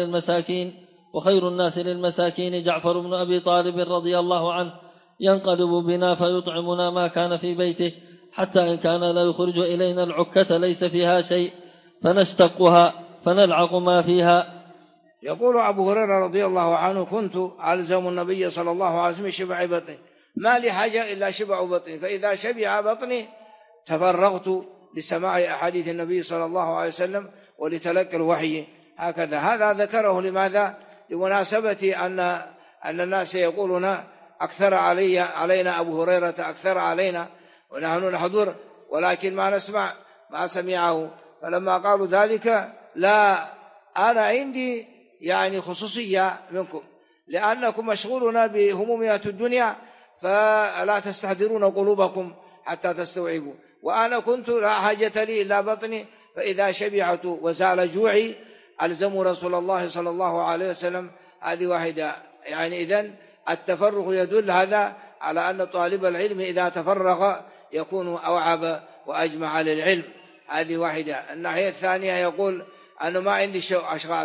الناس للمساكين جعفر بن أبي طالب رضي الله عنه ينقلب بنا فيطعمنا ما كان في بيته، حتى إن كان لا يخرج إلينا العكة ليس فيها شيء فنشتقها فنلعق ما فيها. يقول أبو هريرة رضي الله عنه: كنت ألزم النبي صلى الله عليه وسلم شبع بطني، ما لي حاجة إلا شبع بطني، فإذا شبع بطني تفرغت لسماع أحاديث النبي صلى الله عليه وسلم ولتلقي الوحي. هكذا. هذا ذكره لماذا؟ لمناسبة أن الناس يقولون أكثر علينا أبو هريرة، أكثر علينا ونحن نحضر ولكن ما نسمع ما سمعه. فلما قالوا ذلك: لا، أنا عندي يعني خصوصية منكم، لأنكم مشغولون بهموميات الدنيا فلا تستحضرون قلوبكم حتى تستوعبوا، وأنا كنت لا حاجة لي إلا بطني، فإذا شبعت وزال جوعي ألزم رسول الله صلى الله عليه وسلم. هذه واحدة. يعني إذن التفرغ يدل هذا على أن طالب العلم إذا تفرغ يكون أوعب وأجمع للعلم. هذه واحدة. الناحية الثانية يقول أنه ما عندي أشغال،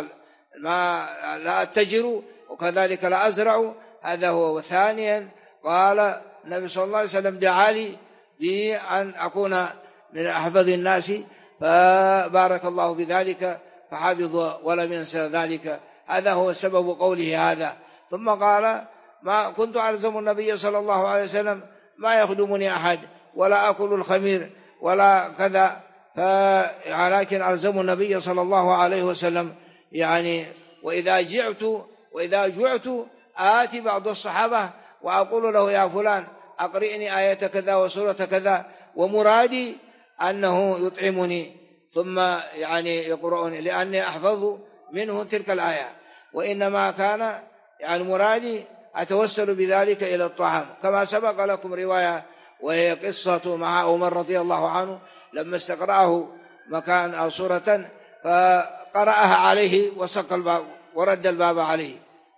لا أتجر وكذلك لا أزرع، هذا هو. وثانيا قال النبي صلى الله عليه وسلم: دعا لي بأن أكون من أحفظ الناس، فبارك الله بذلك فحفظ ولم ينسى ذلك. هذا هو سبب قوله هذا. ثم قال: ما كنت ألزم النبي صلى الله عليه وسلم ما يخدمني أحد ولا أكل الخمير ولا كذا، ولكن ألزم النبي صلى الله عليه وسلم. يعني وإذا جعت آتي بعض الصحابة وأقول له: يا فلان أقرئني آية كذا وسورة كذا، ومرادي أنه يطعمني ثم يعني يقرأني لأني أحفظ منه تلك الآية، وإنما كان يعني مرادي أتوسل بذلك إلى الطعام، كما سبق لكم رواية وهي قصة مع عمر رضي الله عنه لما استقرأه مكان أو سورة فقرأها عليه وسق الباب ورد الباب عليه،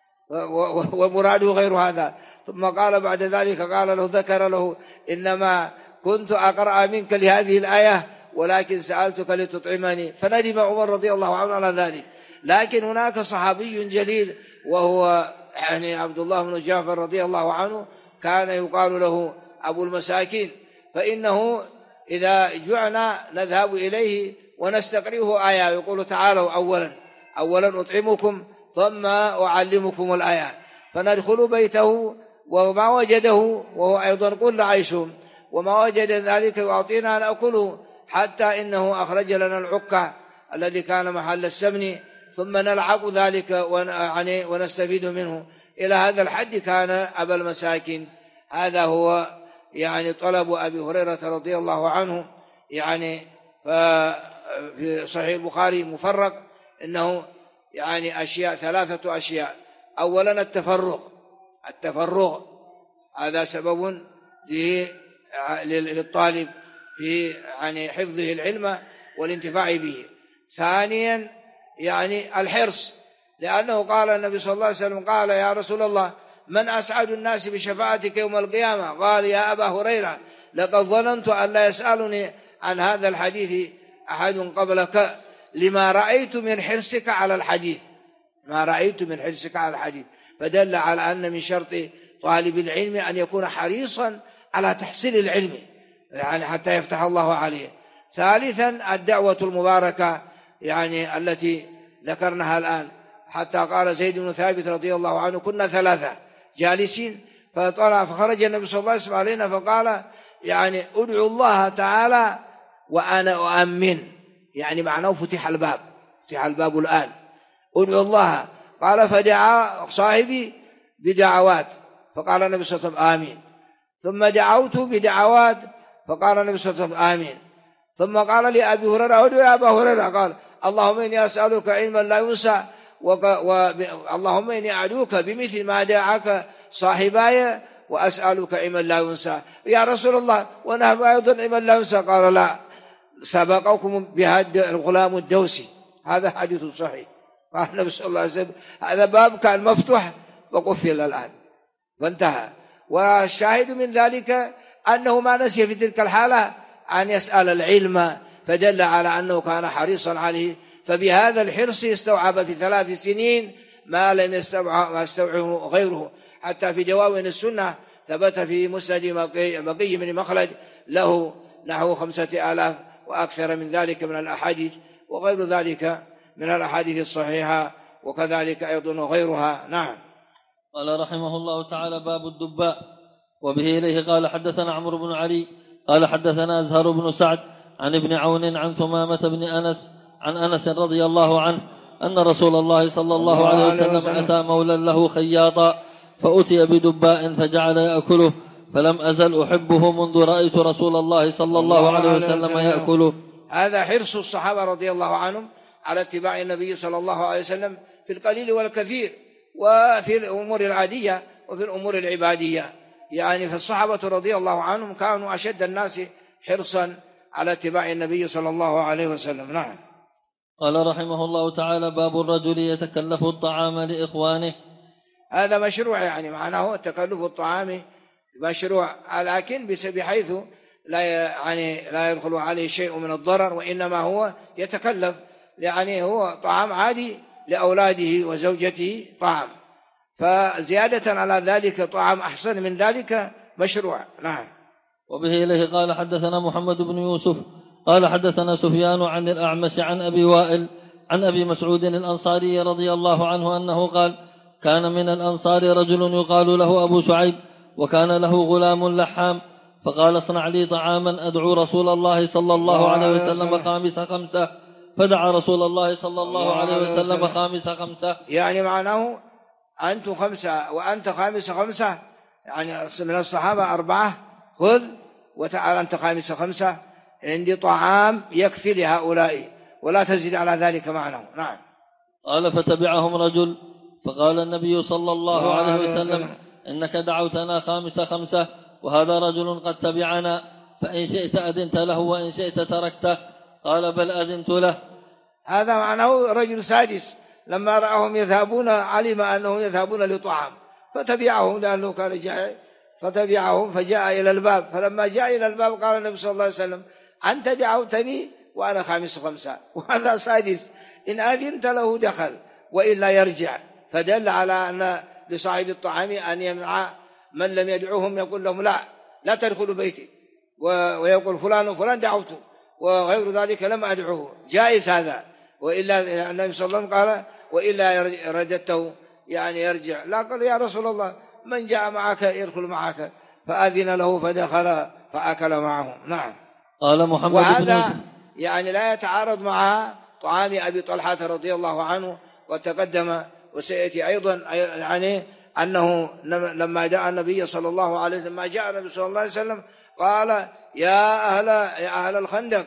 ومراده غير هذا. ثم قال بعد ذلك ذكر له: إنما كنت أقرأ منك لهذه الآية ولكن سألتك لتطعمني. فندم عمر رضي الله عنه على ذلك. لكن هناك صحابي جليل وهو يعني عبد الله بن جعفر رضي الله عنه، كان يقال له أبو المساكين، فإنه إذا جعنا نذهب إليه ونستقرئه آية، يقول: تعالوا أولا أطعمكم ثم أعلمكم الآية. فندخل بيته وما وجده وهو أيضا كل عيش، وما وجد ذلك يعطينا أن أكله، حتى إنه أخرج لنا العكة الذي كان محل السمن، ثم نلعق ذلك ونستفيد منه. إلى هذا الحد كان أبا المساكين. هذا هو يعني طلب أبي هريرة رضي الله عنه. يعني في صحيح البخاري مفرق إنه يعني ثلاثة أشياء. أولا التفرغ هذا سبب للطالب في يعني حفظه العلم والانتفاع به. ثانيا يعني الحرص، لأنه قال النبي صلى الله عليه وسلم: قال: يا رسول الله من أسعد الناس بشفاعتك يوم القيامة؟ قال: يا أبا هريرة لقد ظننت أن لا يسألني عن هذا الحديث أحد قبلك، لما رأيت من حرصك على الحديث. فدل على أن من شرط طالب العلم أن يكون حريصا على تحصيل العلم، يعني حتى يفتح الله عليه. ثالثا الدعوة المباركة يعني التي ذكرناها الآن، حتى قال زيد بن ثابت رضي الله عنه: كنا ثلاثة جالسين فخرج النبي صلى الله عليه وسلم علينا فقال: يعني ادعوا الله تعالى وأنا أؤمن، يعني معناه فتح الباب الآن، ادعوا الله. قال: فدعا صاحبي بدعوات، فقال النبي صلى الله عليه وسلم: آمين. ثم دعوت بدعوات، فقال النبي صلى الله عليه وسلم: آمين. ثم قال لأبي هريرة: ادعو يا أبا هريرة. قال: اللهم إني أسألك علما لا ينسى، اللهم إني أدعوك بمثل ما دعاك صاحباي وأسألك علما لا ينسى. يا رسول الله ونحن أيضا علما لا ينسى. قال: لا، سبقكم بهذا الغلام الدوسي. هذا حديث صحيح. قال النبي صلى الله عليه وسلم: هذا باب كان مفتوح وقفل الآن وانتهى. والشاهد من ذلك أنه ما نسي في تلك الحالة أن يسأل العلم، فدل على أنه كان حريصا عليه. فبهذا الحرص استوعب في 3 سنين ما لم يستوعبه غيره. حتى في دواوين السنة ثبت في مسند بقي بن مخلد له نحو 5000 وأكثر من ذلك من الأحاديث، وغير ذلك من الأحاديث الصحيحة، وكذلك أيضا غيرها. نعم. قال رحمه الله تعالى: باب الدباء. وبه إليه قال حدثنا عمرو بن علي قال حدثنا أزهر بن سعد عن ابن عون عن ثمامة بن أنس عن أنس رضي الله عنه أن رسول الله صلى الله عليه وسلم أتى مولا له خياطا فأتي بدباء فجعل يأكله، فلم أزل أحبه منذ رأيت رسول الله صلى الله عليه وسلم يأكله. هذا حرص الصحابة رضي الله عنهم على اتباع النبي صلى الله عليه وسلم في القليل والكثير، وفي الأمور العادية وفي الأمور العبادية. يعني فالصحابة رضي الله عنهم كانوا أشد الناس حرصا على اتباع النبي صلى الله عليه وسلم. نعم. قال رحمه الله تعالى: باب الرجل يتكلف الطعام لإخوانه. هذا مشروع، يعني معناه تكلف الطعام مشروع، لكن بحيث لا يدخل عليه شيء من الضرر، وإنما هو يتكلف، يعني هو طعام عادي لأولاده وزوجته طعام، فزيادة على ذلك طعام أحسن من ذلك مشروع. نعم. وبه إليه قال حدثنا محمد بن يوسف قال حدثنا سفيان عن الأعمش عن أبي وائل عن أبي مسعود الأنصاري رضي الله عنه أنه قال: كان من الأنصار رجل يقال له أبو شعيب، وكان له غلام لحام، فقال: اصنع لي طعاما أدعو رسول الله صلى الله عليه وسلم خامس خمسة، فدعا رسول الله صلى الله عليه وسلم خامس خمسة. يعني معناه أنتم خمسة وأنت خامس خمسة، يعني من الصحابة 4، خذ وتعال أنت خامس خمسة، عندي طعام يكفي لهؤلاء ولا تزيد على ذلك معناه. نعم. قال: فتبعهم رجل فقال النبي صلى الله عليه وسلم: إنك دعوتنا خامس خمسة، وهذا رجل قد تبعنا، فإن شئت أذنت له وإن شئت تركته. قال: بل أذنت له. هذا معناه رجل سادس لما رأهم يذهبون علم أنهم يذهبون لطعام فتبعهم، لأنه كان جائع، فتبعهم فجاء إلى الباب، فلما جاء إلى الباب قال النبي صلى الله عليه وسلم: أنت دعوتني وأنا خامس خمسة، وهذا سادس، إن أذنت له دخل وإلا يرجع. فدل على أن لصاحب الطعام أن يمنع من لم يدعوهم، يقول لهم: لا تدخلوا بيتي، ويقول فلان وفلان دعوته وغير ذلك لم أدعوه، جائز هذا. وإلا النبي صلى الله عليه وسلم قال: وإلا رددته، يعني يرجع. لا، قال: يا رسول الله من جاء معك يدخل معك، فأذن له فدخل فأكل معه. نعم. قال محمد وهذا يعني لا يتعارض مع طعام أبي طلحة رضي الله عنه، وتقدم وسيأتي أيضا يعني أنه لما جاء النبي صلى الله عليه وسلم، ما جاء النبي صلى الله عليه وسلم قال: يا أهل الخندق،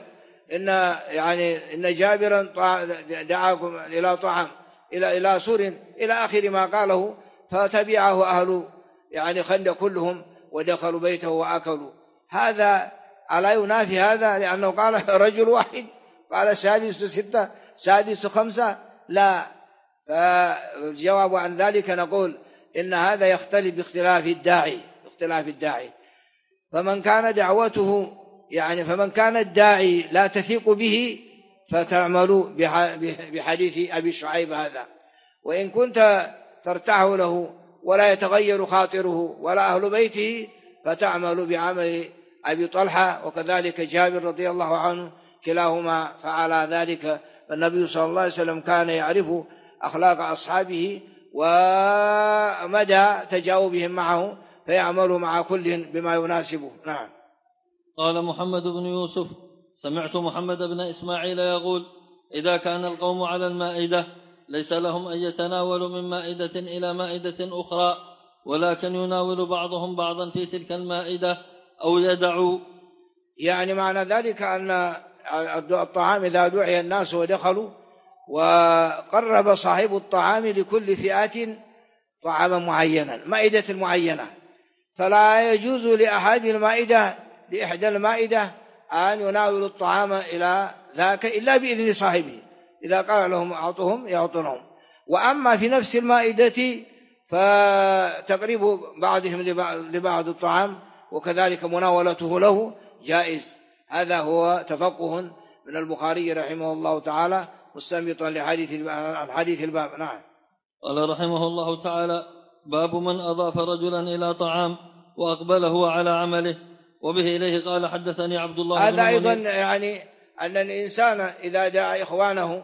إن جابرا دعاكم إلى طعام إلى سور إلى آخر ما قاله، فتبعه أهل خندق كلهم ودخلوا بيته وأكلوا. هذا ألا ينافي هذا؟ لأنه قال رجل واحد، قال سادس 6 سادس 5، لا. فالجواب عن ذلك نقول إن هذا يختلف باختلاف الداعي. فمن كان دعوته فمن كان الداعي لا تثيق به فتعمل بحديث أبي شعيب هذا، وإن كنت ترتاح له ولا يتغير خاطره ولا أهل بيته فتعمل بعمل أبي طلحة، وكذلك جابر رضي الله عنه، كلاهما فعل ذلك. فالنبي صلى الله عليه وسلم كان يعرف أخلاق أصحابه ومدى تجاوبهم معه، فيعمل مع كل بما يناسبه. نعم. قال محمد بن يوسف: سمعت محمد بن إسماعيل يقول: إذا كان القوم على المائدة ليس لهم أن يتناولوا من مائدة إلى مائدة أخرى، ولكن يناول بعضهم بعضا في تلك المائدة أو يدعوا. يعني معنى ذلك أن الطعام إذا دعي الناس ودخلوا وقرب صاحب الطعام لكل فئة طعاما معينا، مائدة معينة، فلا يجوز لأحد لإحدى المائدة أن يناول الطعام إلى ذاك إلا بإذن صاحبه، إذا قال لهم أعطهم يعطونهم. وأما في نفس المائدة فتقريب بعضهم لبعض الطعام وكذلك مناولته له جائز. هذا هو تفقه من البخاري رحمه الله تعالى مستنبطا لحديث الباب. نعم. قال رحمه الله تعالى: باب من أضاف رجلا إلى طعام وأقبل هو على عمله. وبه إليه قال حدثني عبد الله بن هذا أيضا أن الإنسان إذا دعا إخوانه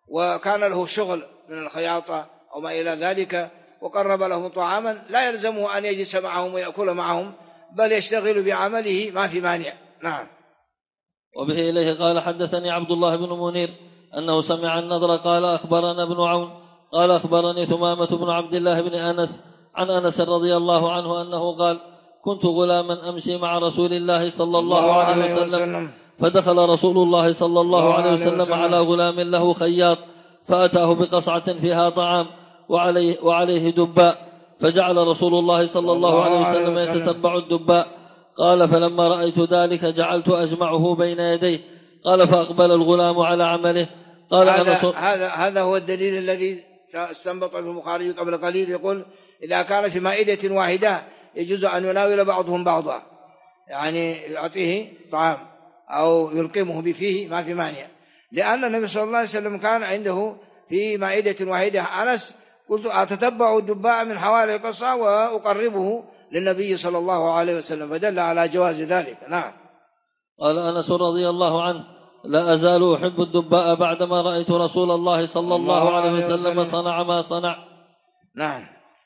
وكان له شغل من الخياطة أو ما إلى ذلك وقرب لهم طعاما لا يلزمه أن يجلس معهم ويأكل معهم بل يشتغل بعمله ما في مانع. نعم. وبه إليه قال حدثني عبد الله بن منير أنه سمع النضر قال أخبرنا ابن عون قال أخبرني ثمامة بن عبد الله بن أنس عن أنس رضي الله عنه أنه قال كنت غلاما أمشي مع رسول الله صلى الله عليه وسلم فدخل رسول الله صلى الله عليه وسلم على غلام له خياط فأتاه بقصعة فيها طعام وعليه دباء فجعل رسول الله صلى الله عليه وسلم يتتبع الدباء قال فلما رأيت ذلك جعلت أجمعه بين يديه قال فأقبل الغلام على عمله قال هذا هو الدليل الذي استنبط البخاري قبل قليل يقول إذا كان في مائدة واحدة يجوز أن يناول بعضهم بعضا يعني يعطيه طعام أو يلقمه بفيه ما في مانع لأن النبي صلى الله عليه وسلم كان عنده في مائدة واحدة أنس قلت أتتبع الدباء من حوالي القصة وأقربه للنبي صلى الله عليه وسلم فدل على جواز ذلك. نعم. قال أنس رضي الله عنه لا أزال أحب الدباء بعدما رأيت رسول الله صلى الله عليه وسلم صنع ما صنع. نعم.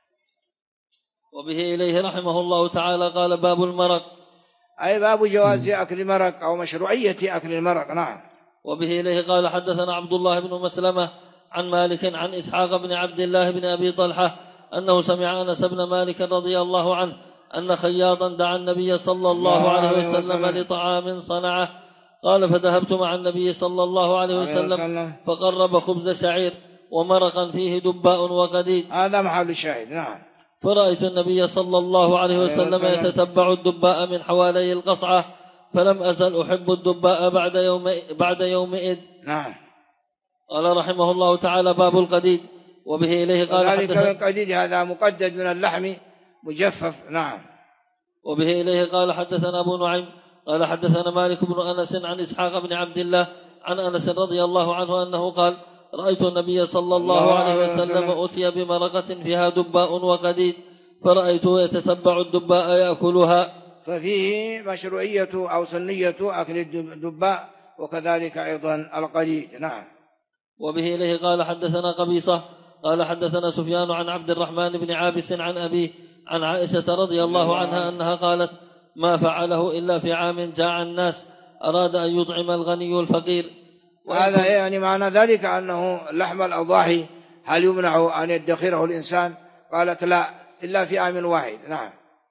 وبه إليه رحمه الله تعالى قال باب المرق أي باب جواز أكل المرق أو مشروعية أكل المرق. نعم. وبه إليه قال حدثنا عبد الله بن مسلمة عن مالك عن إسحاق بن عبد الله بن أبي طلحة أنه سمع أنس بن مالك رضي الله عنه أن خياطا دعا النبي صلى الله عليه وسلم لطعام صنعه قال فذهبت مع النبي صلى الله عليه وسلم فقرب خبز شعير ومرقا فيه دباء وقديد. هذا محل الشاهد. نعم. فرأيت النبي صلى الله عليه وسلم يتتبع الدباء من حوالي القصعة فلم أزل أحب الدباء بعد يومئذ. نعم. قال رحمه الله تعالى باب القديد. وبه إليه قال حدثنا القديد هذا مقدد من اللحم مجفف. نعم. وبه إليه قال حدثنا أبو نعيم قال حدثنا مالك بن أنس عن إسحاق بن عبد الله عن أنس رضي الله عنه أنه قال رأيت النبي صلى الله عليه وسلم أتي بمرقة فيها دباء وقديد فرأيته يتتبع الدباء يأكلها. ففيه مشروعية أو سنية أكل الدباء وكذلك أيضا القديد. نعم. وبه إليه قال حدثنا قبيصة قال حدثنا سفيان عن عبد الرحمن بن عابس عن أبيه عن عائشة رضي الله عنها أنها قالت ما فعله إلا في عام جاع الناس أراد أن يطعم الغني الفقير. هذا يعني معنى ذلك أنه لحم الأضاحي هل يمنع أن يدخره الإنسان؟ قالت لا إلا في عام واحد. نعم.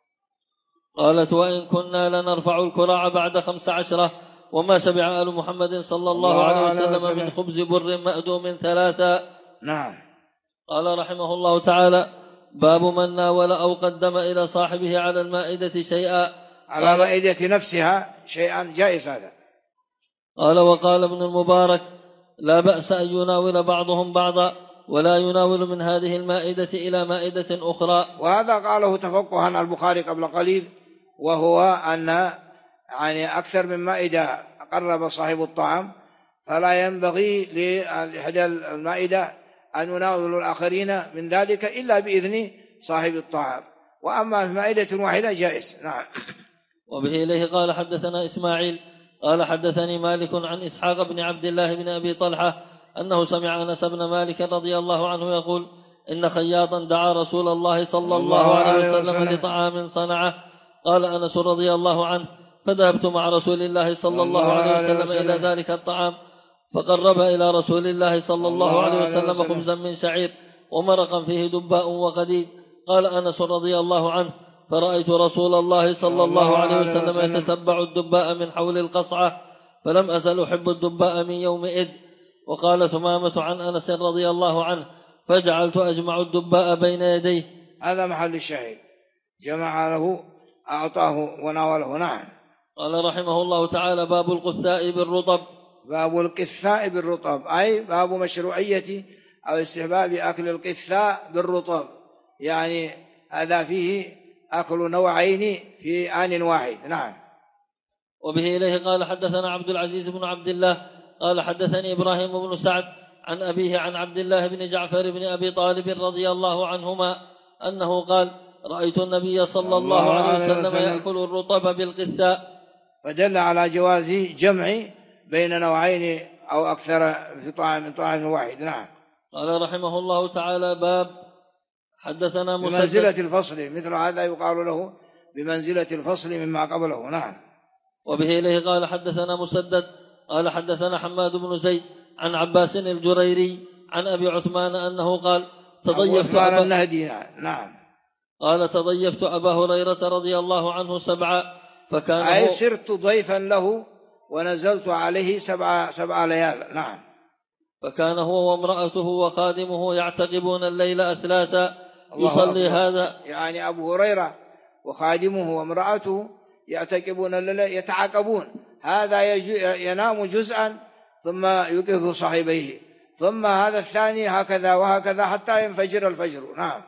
قالت وإن كنا لنرفع الكراع بعد 15 وما شبع آل محمد صلى الله عليه وسلم من خبز بر مأدوم 3. نعم. قال رحمه الله تعالى باب من ناول أو قدم إلى صاحبه على المائدة شيئا على مائدة نفسها شيئا جائز هذا. قال وقال ابن المبارك لا بأس أن يناول بعضهم بعضا ولا يناول من هذه المائدة إلى مائدة أخرى. وهذا قاله تفقها عن البخاري قبل قليل وهو أن يعني أكثر من مائدة قرب صاحب الطعام فلا ينبغي لأحد المائدة أن يناول الآخرين من ذلك إلا بإذن صاحب الطعام وأما في مائدة واحدة جائز. نعم. وبه إليه قال حدثنا إسماعيل قال حدثني مالك عن إسحاق بن عبد الله بن أبي طلحة أنه سمع أنس بن مالك رضي الله عنه يقول إن خياطا دعا رسول الله صلى الله عليه وسلم لطعام صنعه قال أنس رضي الله عنه فذهبت مع رسول الله صلى الله عليه وسلم إلى ذلك الطعام فقرب إلى رسول الله صلى الله عليه وسلم خبزا من شعير ومرقا فيه دباء وقديد. قال أنس رضي الله عنه فرأيت رسول الله صلى الله عليه وسلم يتتبع الدباء من حول القصعة فلم أزل أحب الدباء من يومئذ. وقال ثمامة عن أنس رضي الله عنه فجعلت أجمع الدباء بين يديه. هذا محل الشاهد جمع له أعطاه وناوله. نعم. قال رحمه الله تعالى باب القثاء بالرطب. باب القثاء بالرطب أي باب مشروعية أو استحباب أكل القثاء بالرطب يعني هذا فيه أكل نوعين في آن واحد. نعم. وبه إليه قال حدثنا عبد العزيز بن عبد الله قال حدثني إبراهيم بن سعد عن أبيه عن عبد الله بن جعفر بن أبي طالب رضي الله عنهما أنه قال رأيت النبي صلى الله عليه وسلم يأكل الرطب بالقثاء. فدل على جواز جمع بين نوعين أو أكثر في طعام من طعام واحد. نعم. قال رحمه الله تعالى: باب حدثنا مسدد بمنزلة الفصل، مثل هذا يقال له بمنزلة الفصل مما قبله. نعم. وبه إليه قال حدثنا مسدد قال حدثنا حماد بن زيد عن عباس الجريري عن أبي عثمان أنه قال: تضيفت أبا النهدي. نعم. قال: تضيفت أبا هريرة رضي الله عنه 7 فكان أي صرت ضيفا له ونزلت عليه 7 ليال. نعم. فكان هو وامرأته وخادمه يعتقبون الليل أثلاثا يصلي هذا، يعني أبو هريرة وخادمه وامرأته يعتقبون الليل يتعاقبون، هذا ينام جزءا ثم يوقظ صاحبيه، ثم هذا الثاني هكذا وهكذا حتى ينفجر الفجر. نعم.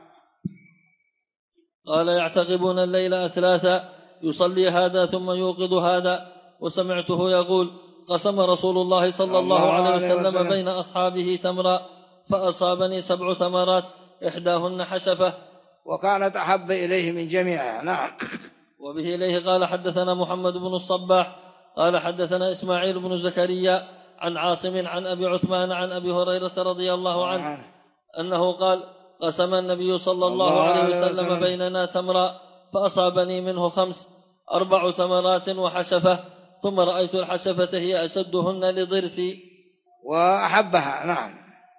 قال: يعتقبون الليل أثلاثا يصلي هذا ثم يوقظ هذا. وسمعته يقول: قسم رسول الله صلى الله عليه وسلم بين أصحابه تمرا فأصابني 7 ثمرات إحداهن حشفة، وكانت أحب إليه من جميعها. نعم. وبه إليه قال حدثنا محمد بن الصباح قال حدثنا إسماعيل بن زكريا عن عاصم عن أبي عثمان عن أبي هريرة رضي الله عنه أنه قال: قسم النبي صلى الله عليه وسلم بيننا تمرا فأصابني منه 5 4 ثمرات وحشفة، ثم رأيت الحشفة هي أشدهن لضرسي وأحبها. نعم.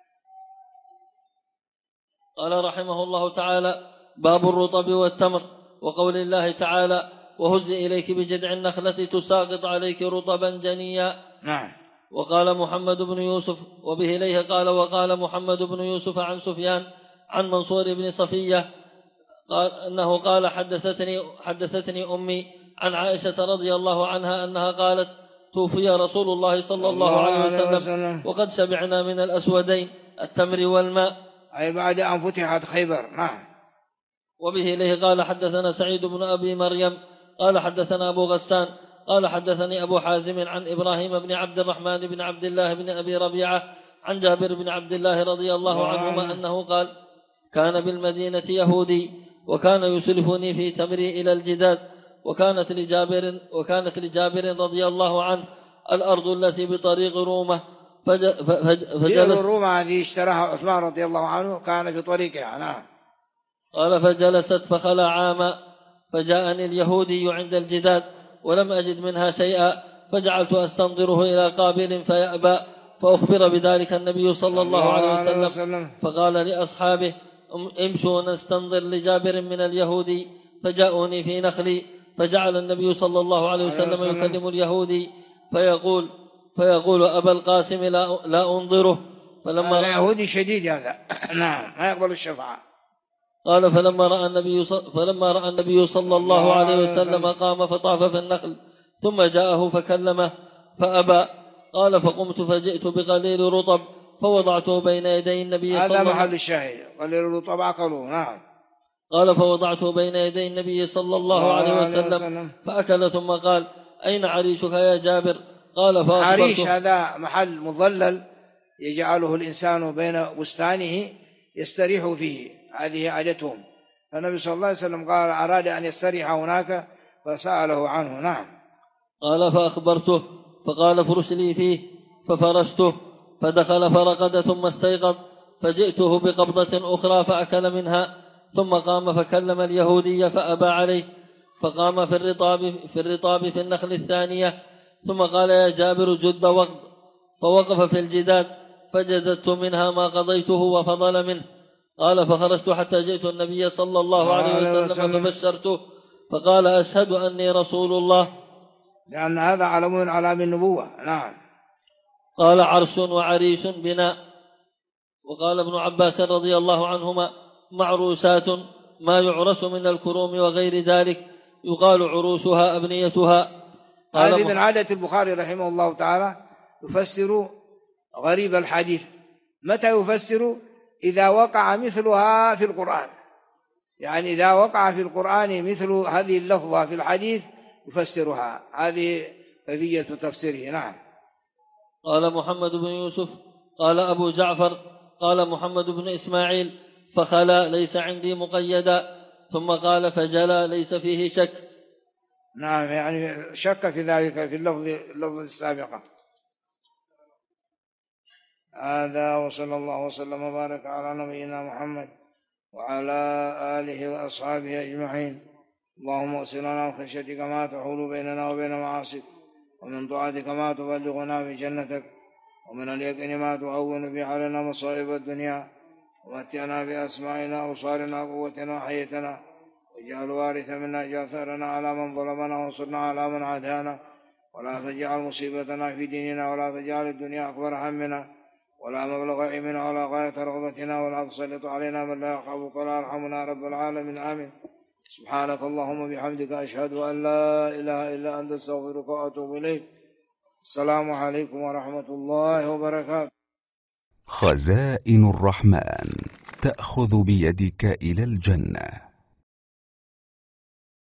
قال رحمه الله تعالى: باب الرطب والتمر، وقول الله تعالى: وهز إليك بجذع النخلة تساقط عليك رطبا جنيا. نعم. وقال محمد بن يوسف وبه إليه قال: وقال محمد بن يوسف عن سفيان عن منصور بن صفية قال أنه قال: حدثتني أمي عن عائشة رضي الله عنها أنها قالت: توفي رسول الله صلى الله عليه وسلم وقد شبعنا من الأسودين التمر والماء، أي بعد أن فتحت خيبر. نعم. وبه إليه قال حدثنا سعيد بن أبي مريم قال حدثنا أبو غسان قال حدثني أبو حازم عن إبراهيم بن عبد الرحمن بن عبد الله بن أبي ربيعة عن جابر بن عبد الله رضي الله عنهما أنه قال: كان بالمدينة يهودي وكان يسلفني في تمري إلى الجداد، وكانت لجابر رضي الله عنه الأرض التي بطريق رومة فجلس رومة هذه اشتراها عثمان رضي الله عنه، كان في طريقها. نعم. قال: فجلست فخلى عاما، فجاءني اليهودي عند الجداد ولم أجد منها شيئا، فجعلت أستنظره إلى قابل فيأبى، فأخبر بذلك النبي صلى الله عليه وسلم فقال لأصحابه: امشوا نستنظر لجابر من اليهودي، فجاءوني في نخلي، فجعل النبي صلى الله عليه وسلم يكلم اليهودي فيقول: أبا القاسم لا أنظره. فلما اليهودي شديد هذا. نعم. ما يقبل الشفاعة. قال: فلما رأى النبي صلى الله عليه وسلم قام فطاف في النخل، ثم جاءه فكلمه فأبى. قال: فقمت فجئت بقليل رطب فوضعته بين يدي النبي صلى الله عليه وسلم. هذا محل الشاهد، قليل الرطب أكلوه. نعم. قال: فوضعته بين يدي النبي صلى الله عليه وسلم فأكل، ثم قال: أين عريشك يا جابر؟ قال: عريش هذا محل مظلل يجعله الإنسان بين بستانه يستريح فيه، هذه عادتهم، فالنبي صلى الله عليه وسلم قال أراد أن يستريح هناك فسأله عنه. نعم. قال: فأخبرته فقال: فرش لي فيه، ففرشته، فدخل فرقد ثم استيقظ، فجئته بقبضة أخرى فأكل منها، ثم قام فكلم اليهودي فأبى عليه، فقام في الرطاب في النخل الثانية، ثم قال: يا جابر جد وقد، فوقف في الجداد، فجددت منها ما قضيته وفضل منه. قال: فخرجت حتى جئت النبي صلى الله عليه وسلم فبشرته، فقال: أشهد أني رسول الله، لأن هذا علم من علام النبوة. نعم. قال: عرش وعريش بناء. وقال ابن عباس رضي الله عنهما: معروسات ما يعرس من الكروم وغير ذلك، يقال عروسها أبنيتها. هذه من عادة البخاري رحمه الله تعالى، يفسر غريب الحديث. متى يفسر؟ إذا وقع مثلها في القرآن، يعني إذا وقع في القرآن مثل هذه اللفظة في الحديث يفسرها، هذه كيفية تفسيره. نعم. قال محمد بن يوسف قال أبو جعفر قال محمد بن إسماعيل: فخلا ليس عندي مقيدا، ثم قال: فجلا ليس فيه شك. نعم، يعني شك في ذلك في اللفظ السابقة. هذا، وصلى الله وسلم وبارك على نبينا محمد وعلى آله وأصحابه أجمعين. اللهم اغفر لنا من خشيتك ما تحول بيننا وبين معاصيك، ومن طاعتك ما تبلغنا بجنتك، ومن اليقين ما تهون به علينا مصائب الدنيا، ومتعنا بأسمائنا وأبصارنا وقوتنا وحيتنا، واجعل الوارث منا، اجعل ثأرنا على من ظلمنا، وانصرنا على من عادانا، ولا تجعل مصيبتنا في ديننا، ولا تجعل الدنيا أكبر همنا ولا مبلغ علمنا ولا غاية رغبتنا، ولا تسلط علينا من لا يخافك ولا يرحمنا رب العالمين. آمين. سبحانك اللهم بحمدك، أشهد أن لا إله إلا أنت، استغفرك وأتوب إليك. السلام عليكم ورحمة الله وبركاته. خزائن الرحمن تأخذ بيدك إلى الجنة.